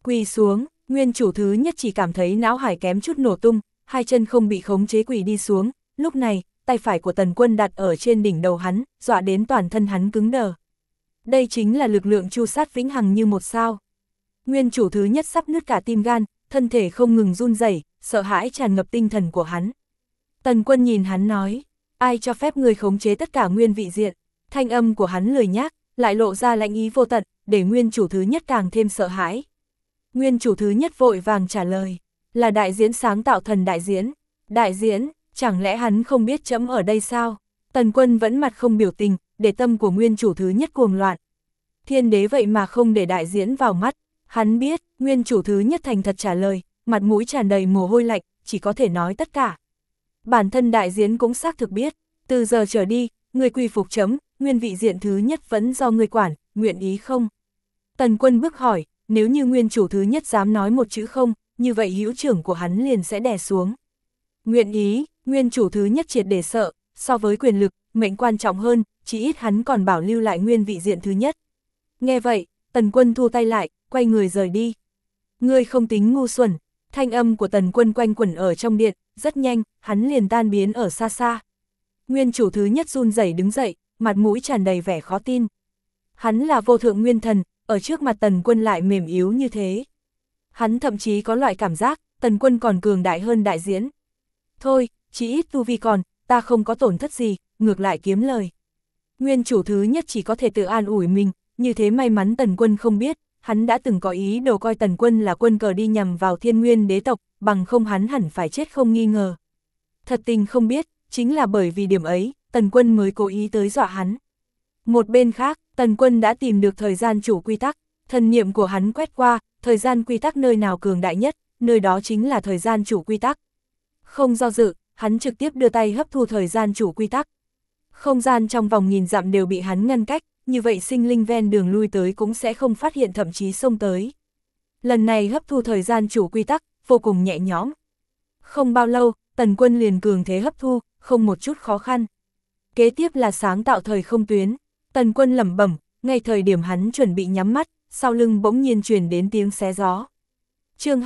Quỳ xuống, nguyên chủ thứ nhất chỉ cảm thấy não hải kém chút nổ tung, hai chân không bị khống chế quỳ đi xuống, lúc này, tay phải của Tần Quân đặt ở trên đỉnh đầu hắn, dọa đến toàn thân hắn cứng đờ. Đây chính là lực lượng chu sát vĩnh hằng như một sao. Nguyên chủ thứ nhất sắp nứt cả tim gan, thân thể không ngừng run rẩy, sợ hãi tràn ngập tinh thần của hắn. Tần Quân nhìn hắn nói, ai cho phép người khống chế tất cả nguyên vị diện, thanh âm của hắn lười nhác, lại lộ ra lãnh ý vô tận, để nguyên chủ thứ nhất càng thêm sợ hãi. Nguyên chủ thứ nhất vội vàng trả lời, là đại diễn sáng tạo thần đại diễn. Đại diễn, chẳng lẽ hắn không biết trẫm ở đây sao? Tần Quân vẫn mặt không biểu tình, để tâm của nguyên chủ thứ nhất cuồng loạn. Thiên đế vậy mà không để đại diễn vào mắt, hắn biết, nguyên chủ thứ nhất thành thật trả lời, mặt mũi tràn đầy mồ hôi lạnh, chỉ có thể nói tất cả. Bản thân đại diễn cũng xác thực biết, từ giờ trở đi, người quy phục trẫm, nguyên vị diện thứ nhất vẫn do người quản, nguyện ý không? Tần Quân bức hỏi, nếu như nguyên chủ thứ nhất dám nói một chữ không, như vậy hữu trưởng của hắn liền sẽ đè xuống. Nguyện ý, nguyên chủ thứ nhất triệt để sợ, so với quyền lực, mệnh quan trọng hơn, chỉ ít hắn còn bảo lưu lại nguyên vị diện thứ nhất. Nghe vậy, Tần Quân thu tay lại, quay người rời đi. Ngươi không tính ngu xuẩn, thanh âm của Tần Quân quanh quẩn ở trong điện, rất nhanh, hắn liền tan biến ở xa xa. Nguyên chủ thứ nhất run rẩy đứng dậy, mặt mũi tràn đầy vẻ khó tin. Hắn là vô thượng nguyên thần, ở trước mặt Tần Quân lại mềm yếu như thế. Hắn thậm chí có loại cảm giác, Tần Quân còn cường đại hơn đại diễn. Thôi, chỉ ít tu vi còn, ta không có tổn thất gì, ngược lại kiếm lời. Nguyên chủ thứ nhất chỉ có thể tự an ủi mình, như thế may mắn Tần Quân không biết, hắn đã từng có ý đồ coi Tần Quân là quân cờ đi nhằm vào Thiên Nguyên đế tộc, bằng không hắn hẳn phải chết không nghi ngờ. Thật tình không biết, chính là bởi vì điểm ấy, Tần Quân mới cố ý tới dọa hắn. Một bên khác, Tần Quân đã tìm được thời gian chủ quy tắc, thần niệm của hắn quét qua, thời gian quy tắc nơi nào cường đại nhất, nơi đó chính là thời gian chủ quy tắc. Không do dự, hắn trực tiếp đưa tay hấp thu thời gian chủ quy tắc. Không gian trong vòng nghìn dặm đều bị hắn ngăn cách, như vậy sinh linh ven đường lui tới cũng sẽ không phát hiện thậm chí xông tới. Lần này hấp thu thời gian chủ quy tắc, vô cùng nhẹ nhõm. Không bao lâu, Tần Quân liền cường thế hấp thu, không một chút khó khăn. Kế tiếp là sáng tạo thời không tuyến. Tần Quân lẩm bẩm, ngay thời điểm hắn chuẩn bị nhắm mắt, sau lưng bỗng nhiên truyền đến tiếng xé gió. Chương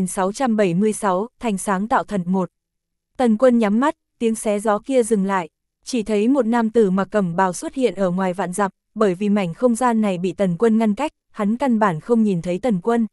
2676, thành sáng tạo thần 1. Tần Quân nhắm mắt, tiếng xé gió kia dừng lại, chỉ thấy một nam tử mặc cẩm bào xuất hiện ở ngoài vạn dặm, bởi vì mảnh không gian này bị Tần Quân ngăn cách, hắn căn bản không nhìn thấy Tần Quân.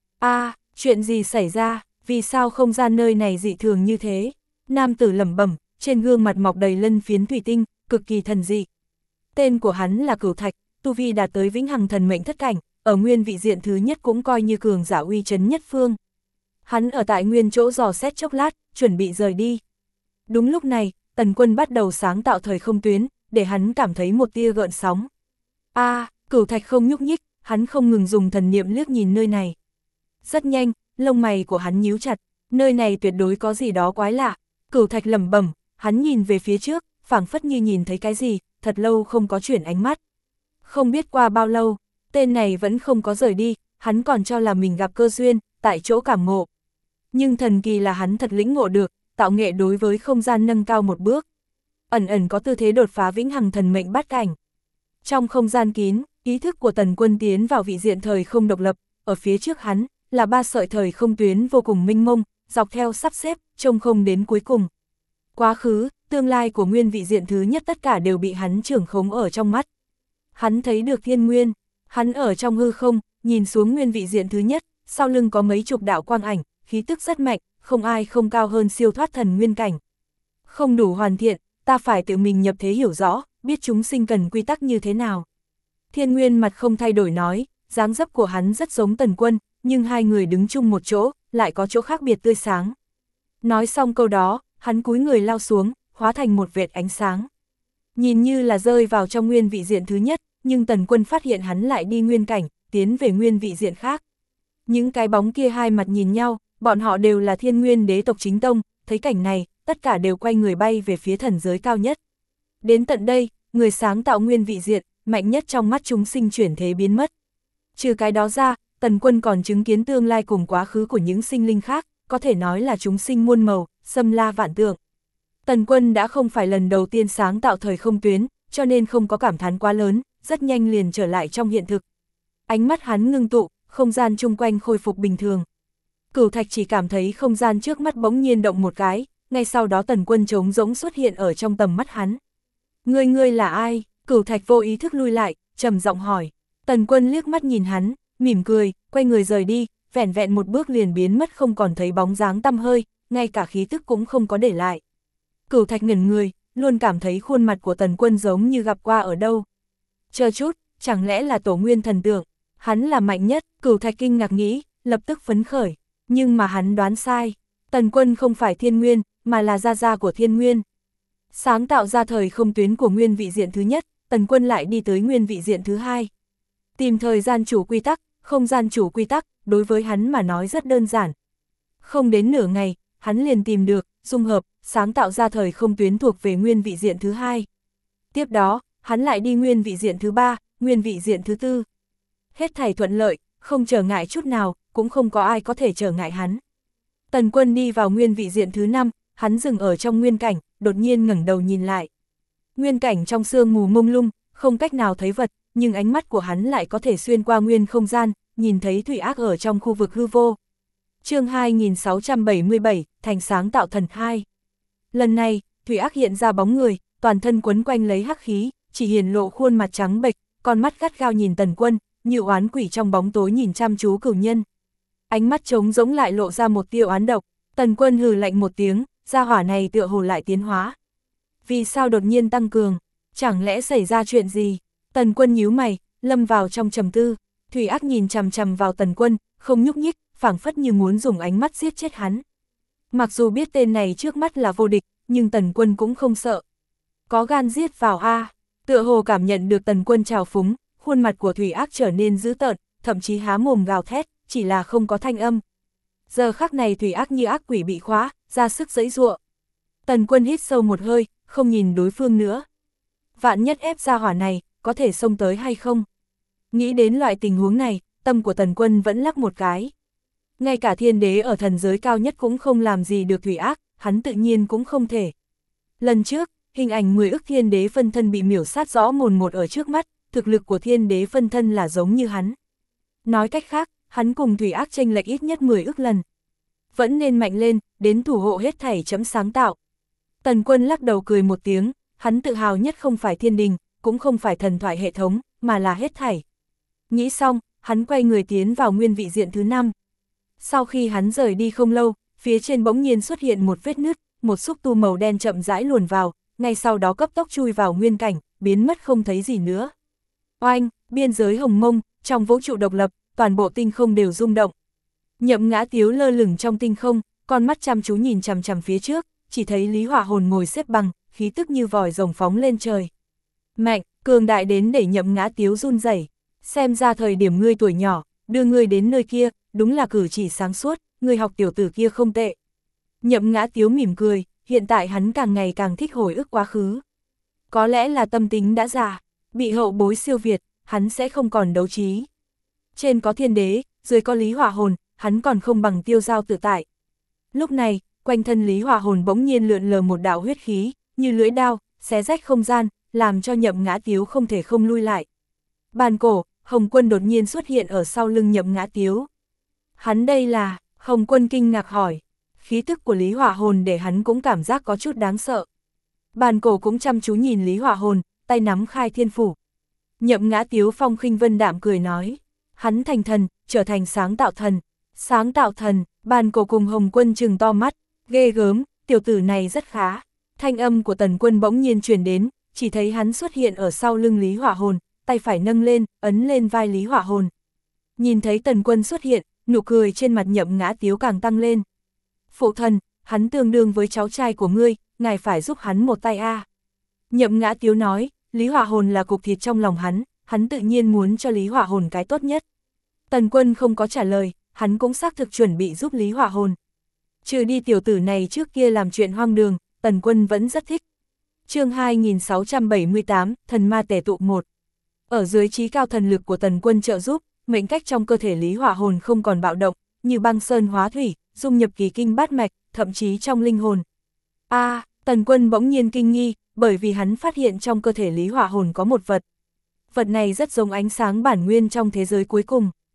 Chuyện gì xảy ra, vì sao không gian nơi này dị thường như thế? Nam tử lẩm bẩm, trên gương mặt mọc đầy lân phiến thủy tinh, cực kỳ thần dị. Tên của hắn là Cửu Thạch, tu vi đạt tới vĩnh hằng thần mệnh thất cảnh, ở nguyên vị diện thứ nhất cũng coi như cường giả uy chấn nhất phương. Hắn ở tại nguyên chỗ dò xét chốc lát, chuẩn bị rời đi. Đúng lúc này, Tần Quân bắt đầu sáng tạo thời không tuyến, để hắn cảm thấy một tia gợn sóng. Cửu Thạch không nhúc nhích, hắn không ngừng dùng thần niệm liếc nhìn nơi này. Rất nhanh, lông mày của hắn nhíu chặt, nơi này tuyệt đối có gì đó quái lạ. Cửu Thạch lẩm bẩm, hắn nhìn về phía trước, phảng phất như nhìn thấy cái gì, thật lâu không có chuyển ánh mắt. Không biết qua bao lâu, tên này vẫn không có rời đi, hắn còn cho là mình gặp cơ duyên, tại chỗ cảm ngộ. Nhưng thần kỳ là hắn thật lĩnh ngộ được, tạo nghệ đối với không gian nâng cao một bước. Ẩn ẩn có tư thế đột phá vĩnh hằng thần mệnh bát cảnh. Trong không gian kín, ý thức của Tần Quân tiến vào vị diện thời không độc lập, ở phía trước hắn, là 3 sợi thời không tuyến vô cùng mênh mông, dọc theo sắp xếp, trông không đến cuối cùng. Quá khứ, tương lai của nguyên vị diện thứ nhất tất cả đều bị hắn trưởng khống ở trong mắt. Hắn thấy được thiên nguyên, hắn ở trong hư không, nhìn xuống nguyên vị diện thứ nhất, sau lưng có mấy chục đạo quang ảnh, khí tức rất mạnh, không ai không cao hơn siêu thoát thần nguyên cảnh. Không đủ hoàn thiện, ta phải tự mình nhập thế hiểu rõ, biết chúng sinh cần quy tắc như thế nào. Thiên Nguyên mặt không thay đổi nói, dáng dấp của hắn rất giống Tần Quân, nhưng hai người đứng chung một chỗ, lại có chỗ khác biệt tươi sáng. Nói xong câu đó, hắn cúi người lao xuống, hóa thành một vệt ánh sáng. Nhìn như là rơi vào trong nguyên vị diện thứ nhất, nhưng Tần Quân phát hiện hắn lại đi nguyên cảnh, tiến về nguyên vị diện khác. Những cái bóng kia hai mặt nhìn nhau, bọn họ đều là Thiên Nguyên đế tộc chính tông, thấy cảnh này, tất cả đều quay người bay về phía thần giới cao nhất. Đến tận đây, người sáng tạo nguyên vị diện, mạnh nhất trong mắt chúng sinh chuyển thế biến mất. Trừ cái đó ra, Tần Quân còn chứng kiến tương lai cùng quá khứ của những sinh linh khác, có thể nói là chúng sinh muôn màu, xâm la vạn tượng. Tần Quân đã không phải lần đầu tiên sáng tạo thời không tuyến, cho nên không có cảm thán quá lớn, rất nhanh liền trở lại trong hiện thực. Ánh mắt hắn ngưng tụ, không gian chung quanh khôi phục bình thường. Cửu Thạch chỉ cảm thấy không gian trước mắt bỗng nhiên động một cái, ngay sau đó Tần Quân trống rỗng xuất hiện ở trong tầm mắt hắn. Ngươi là ai? Cửu Thạch vô ý thức lui lại, trầm giọng hỏi. Tần Quân liếc mắt nhìn hắn, mỉm cười, quay người rời đi, vẻn vẹn một bước liền biến mất không còn thấy bóng dáng tăm hơi, ngay cả khí tức cũng không có để lại. Cửu Thạch ngẩn người, luôn cảm thấy khuôn mặt của Tần Quân giống như gặp qua ở đâu. Chờ chút, chẳng lẽ là Tổ Nguyên thần tượng? Hắn là mạnh nhất, Cửu Thạch kinh ngạc nghĩ, lập tức phấn khởi. Nhưng mà hắn đoán sai, Tần Quân không phải Thiên Nguyên, mà là gia gia của Thiên Nguyên. Sáng tạo ra thời không tuyến của nguyên vị diện thứ nhất, Tần Quân lại đi tới nguyên vị diện thứ hai. Tìm thời gian chủ quy tắc, không gian chủ quy tắc, đối với hắn mà nói rất đơn giản. Không đến nửa ngày, hắn liền tìm được, dung hợp, sáng tạo ra thời không tuyến thuộc về nguyên vị diện thứ hai. Tiếp đó, hắn lại đi nguyên vị diện thứ ba, nguyên vị diện thứ tư. Hết thảy thuận lợi, không trở ngại chút nào, cũng không có ai có thể trở ngại hắn. Tần Quân đi vào nguyên vị diện thứ 5, hắn dừng ở trong nguyên cảnh, đột nhiên ngẩng đầu nhìn lại. Nguyên cảnh trong sương mù mông lung, không cách nào thấy vật, nhưng ánh mắt của hắn lại có thể xuyên qua nguyên không gian, nhìn thấy Thủy Ác ở trong khu vực hư vô. Chương 2677, thành sáng tạo thần 2. Lần này, Thủy Ác hiện ra bóng người, toàn thân quấn quanh lấy hắc khí, chỉ hiển lộ khuôn mặt trắng bệch, con mắt gắt gao nhìn Tần Quân, như oán quỷ trong bóng tối nhìn chăm chú cửu nhân. Ánh mắt trống rỗng lại lộ ra một tia oán độc, Tần Quân hừ lạnh một tiếng, gia hỏa này tựa hồ lại tiến hóa. Vì sao đột nhiên tăng cường? Chẳng lẽ xảy ra chuyện gì? Tần Quân nhíu mày, lâm vào trong trầm tư. Thủy Ác nhìn chằm chằm vào Tần Quân, không nhúc nhích, phảng phất như muốn dùng ánh mắt giết chết hắn. Mặc dù biết tên này trước mắt là vô địch, nhưng Tần Quân cũng không sợ. Có gan giết vào a. Tựa hồ cảm nhận được Tần Quân trào phúng, khuôn mặt của Thủy Ác trở nên dữ tợn, thậm chí há mồm gào thét, chỉ là không có thanh âm. Giờ khắc này Thủy Ác như ác quỷ bị khóa, ra sức giãy giụa. Tần Quân hít sâu một hơi, không nhìn đối phương nữa. Vạn nhất ép ra hỏa này, có thể xông tới hay không? Nghĩ đến loại tình huống này, tâm của Tần Quân vẫn lắc một cái. Ngay cả thiên đế ở thần giới cao nhất cũng không làm gì được Thủy Ác, hắn tự nhiên cũng không thể. Lần trước, hình ảnh 10 ức thiên đế phân thân bị miểu sát rõ mồn một ở trước mắt, thực lực của thiên đế phân thân là giống như hắn. Nói cách khác, hắn cùng Thủy Ác chênh lệch ít nhất 10 ức lần. Vẫn nên mạnh lên, đến thủ hộ hết thảy chấm sáng tạo. Tần Quân lắc đầu cười một tiếng, hắn tự hào nhất không phải thiên đình, cũng không phải thần thoại hệ thống, mà là hết thảy. Nghĩ xong, hắn quay người tiến vào nguyên vị diện thứ 5. Sau khi hắn rời đi không lâu, phía trên bỗng nhiên xuất hiện một vết nứt, một xúc tu màu đen chậm rãi luồn vào, ngay sau đó cấp tốc chui vào nguyên cảnh, biến mất không thấy gì nữa. Oanh, biên giới hồng mông, trong vũ trụ độc lập, toàn bộ tinh không đều rung động. Nhậm Ngã Tiếu lơ lửng trong tinh không, con mắt chăm chú nhìn chằm chằm phía trước, chỉ thấy Lý Hỏa Hồn ngồi xếp bằng, khí tức như vòi rồng phóng lên trời. Mạnh, cường đại đến để Nhậm Ngã Tiếu run rẩy. Xem ra thời điểm ngươi tuổi nhỏ, đưa ngươi đến nơi kia, đúng là cử chỉ sáng suốt, ngươi học tiểu tử kia không tệ. Nhậm Ngã Tiếu mỉm cười, hiện tại hắn càng ngày càng thích hồi ức quá khứ. Có lẽ là tâm tính đã già, bị hậu bối siêu việt, hắn sẽ không còn đấu trí. Trên có thiên đế, dưới có Lý Hỏa Hồn, hắn còn không bằng tiêu giao tự tại. Lúc này, quanh thân Lý Hỏa Hồn bỗng nhiên lượn lờ một đạo huyết khí, như lưỡi đao, xé rách không gian, làm cho Nhậm Ngã Tiếu không thể không lui lại. Bàn cổ, Hồng Quân đột nhiên xuất hiện ở sau lưng Nhậm Ngã Tiếu. Hắn đây là, Hồng Quân kinh ngạc hỏi. Khí tức của Lý Hỏa Hồn để hắn cũng cảm giác có chút đáng sợ. Bàn cổ cũng chăm chú nhìn Lý Hỏa Hồn, tay nắm khai thiên phủ. Nhậm Ngã Tiếu phong khinh vân đạm cười nói. Hắn thành thần, trở thành sáng tạo thần. Sáng tạo thần, bàn cổ cùng Hồng Quân trừng to mắt. Ghê gớm, tiểu tử này rất khá. Thanh âm của Tần Quân bỗng nhiên truyền đến, chỉ thấy hắn xuất hiện ở sau lưng Lý Hỏa Hồn, tay phải nâng lên, ấn lên vai Lý Hỏa Hồn. Nhìn thấy Tần Quân xuất hiện, nụ cười trên mặt Nhậm Ngã Tiếu càng tăng lên. Phụ thần, hắn tương đương với cháu trai của ngươi, ngài phải giúp hắn một tay a. Nhậm Ngã Tiếu nói, Lý Hỏa Hồn là cục thịt trong lòng hắn tự nhiên muốn cho Lý Hỏa Hồn cái tốt nhất. Tần Quân không có trả lời, hắn cũng xác thực chuẩn bị giúp Lý Hỏa Hồn. Trừ đi tiểu tử này trước kia làm chuyện hoang đường, Tần Quân vẫn rất thích. Chương 2678, Thần Ma Tể Tụ 1. Ở dưới trí cao thần lực của Tần Quân trợ giúp, mệnh cách trong cơ thể Lý Hỏa Hồn không còn bạo động, như băng sơn hóa thủy, dung nhập kỳ kinh bát mạch, thậm chí trong linh hồn. Tần Quân bỗng nhiên kinh nghi, bởi vì hắn phát hiện trong cơ thể Lý Hỏa Hồn có một vật. Vật này rất giống ánh sáng bản nguyên trong thế giới cuối cùng.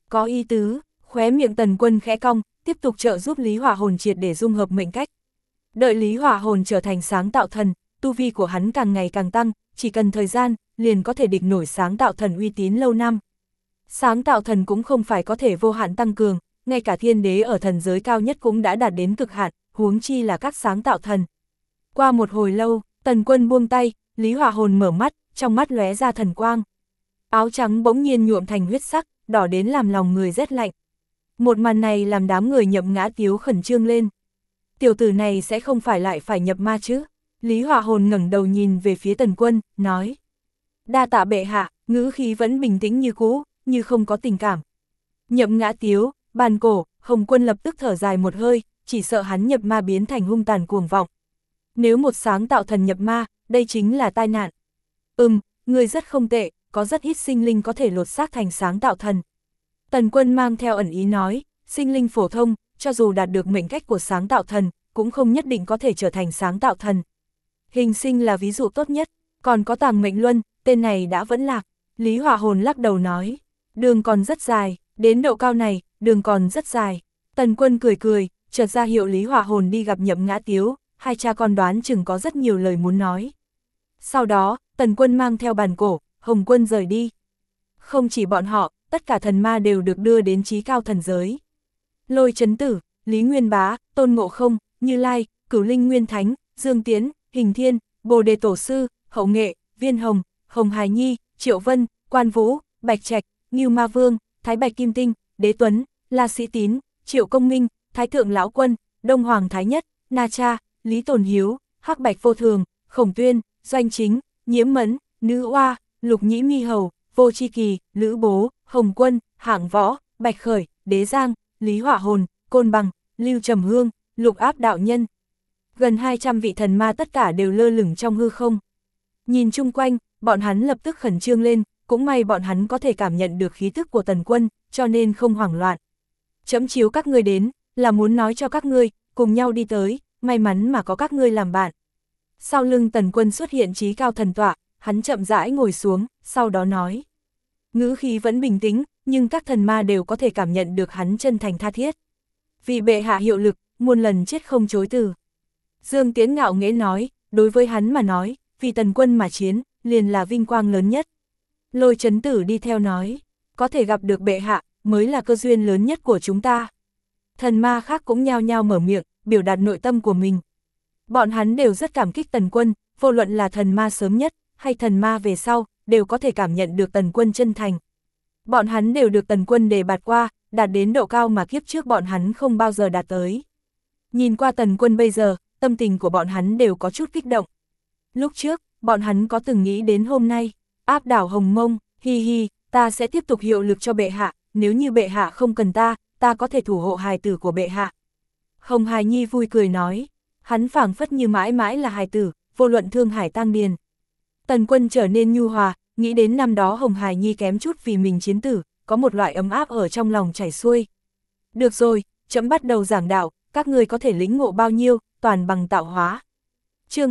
Có ý tứ, khóe miệng Tần Quân khẽ cong, tiếp tục trợ giúp Lý Hỏa Hồn triệt để dung hợp mệnh cách. Đợi Lý Hỏa Hồn trở thành sáng tạo thần, tu vi của hắn càng ngày càng tăng, chỉ cần thời gian, liền có thể địch nổi sáng tạo thần uy tín lâu năm. Sáng tạo thần cũng không phải có thể vô hạn tăng cường, ngay cả thiên đế ở thần giới cao nhất cũng đã đạt đến cực hạn, huống chi là các sáng tạo thần. Qua một hồi lâu, Tần Quân buông tay, Lý Hỏa Hồn mở mắt, trong mắt lóe ra thần quang. Áo trắng bỗng nhiên nhuộm thành huyết sắc, đỏ đến làm lòng người rét lạnh. Một màn này làm đám người Nhậm Ngã Tiếu khẩn trương lên. Tiểu tử này sẽ không phải lại phải nhập ma chứ? Lý Hỏa Hồn ngẩng đầu nhìn về phía Tần Quân, nói. Đa tạ bệ hạ, ngữ khí vẫn bình tĩnh như cũ, như không có tình cảm. Nhậm Ngã Tiếu, Bàn Cổ, Hồng Quân lập tức thở dài một hơi, chỉ sợ hắn nhập ma biến thành hung tàn cuồng vọng. Nếu một sáng tạo thần nhập ma, đây chính là tai nạn. Người rất không tệ, có rất ít sinh linh có thể lột xác thành sáng tạo thần. Tần Quân mang theo ẩn ý nói, sinh linh phổ thông, cho dù đạt được mệnh cách của sáng tạo thần, cũng không nhất định có thể trở thành sáng tạo thần. Hình sinh là ví dụ tốt nhất, còn có Tàng Mệnh Luân, tên này đã vẫn lạc. Lý Hỏa Hồn lắc đầu nói, đường còn rất dài, đến độ cao này, đường còn rất dài. Tần Quân cười cười, chợt ra hiệu Lý Hỏa Hồn đi gặp Nhậm Ngã Tiếu, hai cha con đoán chừng có rất nhiều lời muốn nói. Sau đó, Tần Quân mang theo Bàn Cổ, Hồng Quân rời đi. Không chỉ bọn họ, tất cả thần ma đều được đưa đến chí cao thần giới. Lôi Chấn Tử, Lý Nguyên Bá, Tôn Ngộ Không, Như Lai, Cửu Linh Nguyên Thánh, Dương Tiến, Hình Thiên, Bồ Đề Tổ Sư, Hậu Nghệ, Viên Hồng, Hồng Hài Nhi, Triệu Vân, Quan Vũ, Bạch Trạch, Ngưu Ma Vương, Thái Bạch Kim Tinh, Đế Tuấn, La Sĩ Tín, Triệu Công Minh, Thái Thượng Lão Quân, Đông Hoàng Thái Nhất, Na Cha, Lý Tồn Hiếu, Hắc Bạch Vô Thường, Khổng Tuyên, Doanh Chính, Nhiễm Mẫn, Nữ Oa, Lục Nhĩ Mi Hầu, Vô Chi Kỳ, Lữ Bố, Hồng Quân, Hạng Võ, Bạch Khởi, Đế Giang, Lý Hỏa Hồn, Côn Bằng, Lưu Trầm Hương, Lục Áp Đạo Nhân. Gần 200 vị thần ma tất cả đều lơ lửng trong hư không. Nhìn chung quanh, bọn hắn lập tức khẩn trương lên, cũng may bọn hắn có thể cảm nhận được khí tức của Tần Quân, cho nên không hoảng loạn. Chấm chiếu các ngươi đến, là muốn nói cho các ngươi, cùng nhau đi tới, may mắn mà có các ngươi làm bạn. Sau lưng Tần Quân xuất hiện chí cao thần tọa, hắn chậm rãi ngồi xuống, sau đó nói. Ngữ khí vẫn bình tĩnh, nhưng các thần ma đều có thể cảm nhận được hắn chân thành tha thiết. Vì bệ hạ hiệu lực, muôn lần chết không chối từ. Dương Tiến ngạo nghễ nói, đối với hắn mà nói, vì Tần Quân mà chiến, liền là vinh quang lớn nhất. Lôi Chấn Tử đi theo nói, có thể gặp được bệ hạ, mới là cơ duyên lớn nhất của chúng ta. Thần ma khác cũng nhao nhao mở miệng, biểu đạt nội tâm của mình. Bọn hắn đều rất cảm kích Tần Quân, vô luận là thần ma sớm nhất, hay thần ma về sau, đều có thể cảm nhận được Tần Quân chân thành. Bọn hắn đều được Tần Quân đề bạt qua, đạt đến độ cao mà kiếp trước bọn hắn không bao giờ đạt tới. Nhìn qua Tần Quân bây giờ, tâm tình của bọn hắn đều có chút kích động. Lúc trước, bọn hắn có từng nghĩ đến hôm nay, áp đảo Hồng Mông, hi hi, ta sẽ tiếp tục hiệu lực cho bệ hạ, nếu như bệ hạ không cần ta có thể thủ hộ hài tử của bệ hạ. Hồng Hài Nhi vui cười nói, hắn phảng phất như mãi mãi là hài tử, vô luận thương hải tang điền. Tần Quân trở nên nhu hòa, nghĩ đến năm đó Hồng Hài Nhi kém chút vì mình chiến tử, có một loại ấm áp ở trong lòng chảy xuôi. Được rồi, chấm bắt đầu giảng đạo, các ngươi có thể lĩnh ngộ bao nhiêu, toàn bằng tạo hóa. Chương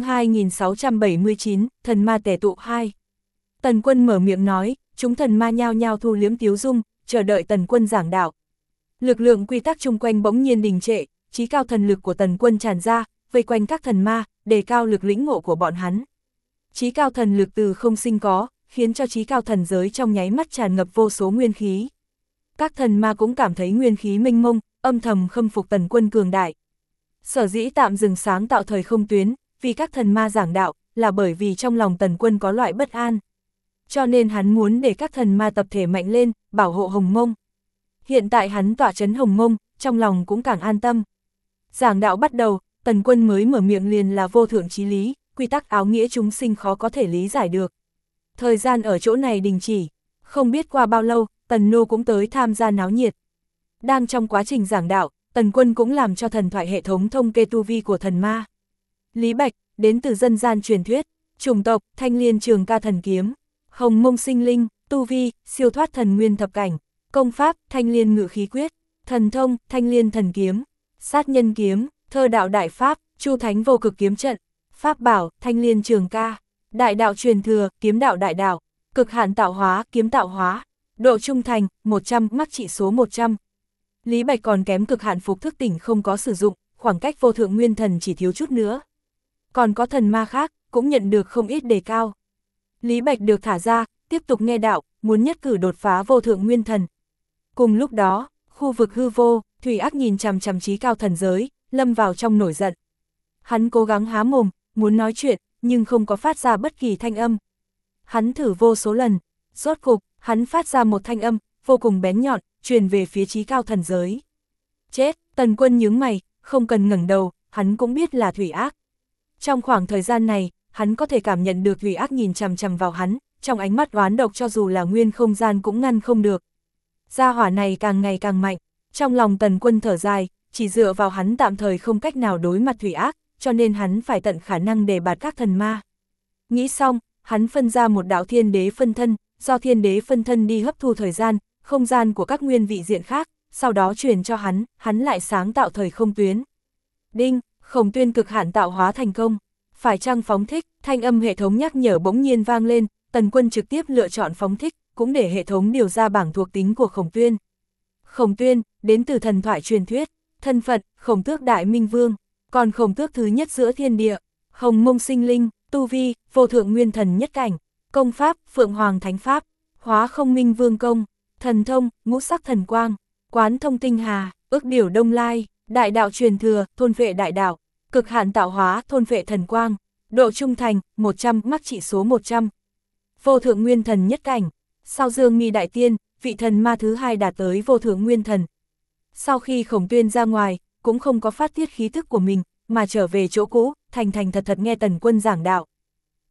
2679, Thần Ma Tề Tụ 2. Tần Quân mở miệng nói, chúng thần ma nhao nhao thu liếm tiếu dung, chờ đợi Tần Quân giảng đạo. Lực lượng quy tắc chung quanh bỗng nhiên đình trệ, chí cao thần lực của Tần Quân tràn ra, vây quanh các thần ma, đề cao lực lĩnh ngộ của bọn hắn. Chí cao thần lực từ không sinh có, khiến cho chí cao thần giới trong nháy mắt tràn ngập vô số nguyên khí. Các thần ma cũng cảm thấy nguyên khí mênh mông, âm thầm khâm phục Tần Quân cường đại. Sở dĩ tạm dừng sáng tạo thời không tuyến, vì các thần ma giảng đạo, là bởi vì trong lòng Tần Quân có loại bất an. Cho nên hắn muốn để các thần ma tập thể mạnh lên, bảo hộ Hồng Mông. Hiện tại hắn tọa trấn Hồng Mông, trong lòng cũng càng an tâm. Giảng đạo bắt đầu, Tần Quân mới mở miệng liền là vô thượng chí lý, quy tắc áo nghĩa chúng sinh khó có thể lý giải được. Thời gian ở chỗ này đình chỉ, không biết qua bao lâu, Tần Nô cũng tới tham gia náo nhiệt. Đang trong quá trình giảng đạo, Tần Quân cũng làm cho thần thoại hệ thống thông kê tu vi của thần ma. Lý Bạch, đến từ dân gian truyền thuyết, chủng tộc, Thanh Liên Trường Ca Thần Kiếm, Hồng Mông Sinh Linh, tu vi, siêu thoát thần nguyên thập cảnh, công pháp, Thanh Liên Ngự Khí Quyết, thần thông, Thanh Liên Thần Kiếm, sát nhân kiếm, thơ đạo đại pháp, Chu Thánh Vô Cực Kiếm Trận, pháp bảo, Thanh Liên Trường Ca, đại đạo truyền thừa, kiếm đạo đại đạo, cực hạn tạo hóa, kiếm tạo hóa, Độ trung thành, 100, mắc trị số 100. Lý Bạch còn kém cực hạn phục thức tỉnh không có sử dụng, khoảng cách vô thượng nguyên thần chỉ thiếu chút nữa. Còn có thần ma khác, cũng nhận được không ít đề cao. Lý Bạch được thả ra, tiếp tục nghe đạo, muốn nhất cử đột phá vô thượng nguyên thần. Cùng lúc đó, khu vực hư vô, Thủy Ác nhìn chằm chằm trí cao thần giới, lâm vào trong nổi giận. Hắn cố gắng há mồm, muốn nói chuyện, nhưng không có phát ra bất kỳ thanh âm. Hắn thử vô số lần, rốt cục, hắn phát ra một thanh âm, vô cùng bén nhọn, truyền về phía trí cao thần giới. Chết, Tần Quân nhướng mày, không cần ngẩng đầu, hắn cũng biết là Thủy Ác. Trong khoảng thời gian này, hắn có thể cảm nhận được Thủy Ác nhìn chằm chằm vào hắn, trong ánh mắt oán độc cho dù là nguyên không gian cũng ngăn không được. Gia hỏa này càng ngày càng mạnh, trong lòng Tần Quân thở dài, chỉ dựa vào hắn tạm thời không cách nào đối mặt Thủy Ác, cho nên hắn phải tận khả năng đề bạt các thần ma. Nghĩ xong, hắn phân ra một đạo thiên đế phân thân, do thiên đế phân thân đi hấp thu thời gian, không gian của các nguyên vị diện khác, sau đó truyền cho hắn lại sáng tạo thời không tuyến. Đinh, Khổng Tuyên cực hạn tạo hóa thành công. Phải chăng phóng thích, thanh âm hệ thống nhắc nhở bỗng nhiên vang lên, Tần Quân trực tiếp lựa chọn phóng thích, cũng để hệ thống điều ra bảng thuộc tính của Khổng Tuyên. Khổng Tuyên, đến từ thần thoại truyền thuyết, thân phận, Khổng Tước Đại Minh Vương, còn Khổng Tước thứ nhất giữa thiên địa, Hồng Mông Sinh Linh, tu vi, vô thượng nguyên thần nhất cảnh, công pháp, Phượng Hoàng Thánh Pháp, Hóa Không Minh Vương Công, thần thông, Ngũ Sắc Thần Quang, Quán Thông Tinh Hà, Ước Điểu Đông Lai, Đại đạo truyền thừa, thôn vệ đại đạo, cực hạn tạo hóa, thôn vệ thần quang, độ trung thành, 100, mắc trị số 100. Vô thượng nguyên thần nhất cảnh, sau Dương Mi Đại Tiên, vị thần ma thứ hai đạt tới vô thượng nguyên thần. Sau khi Khổng Tuyên ra ngoài, cũng không có phát tiết khí thức của mình, mà trở về chỗ cũ, thành thật nghe Tần Quân giảng đạo.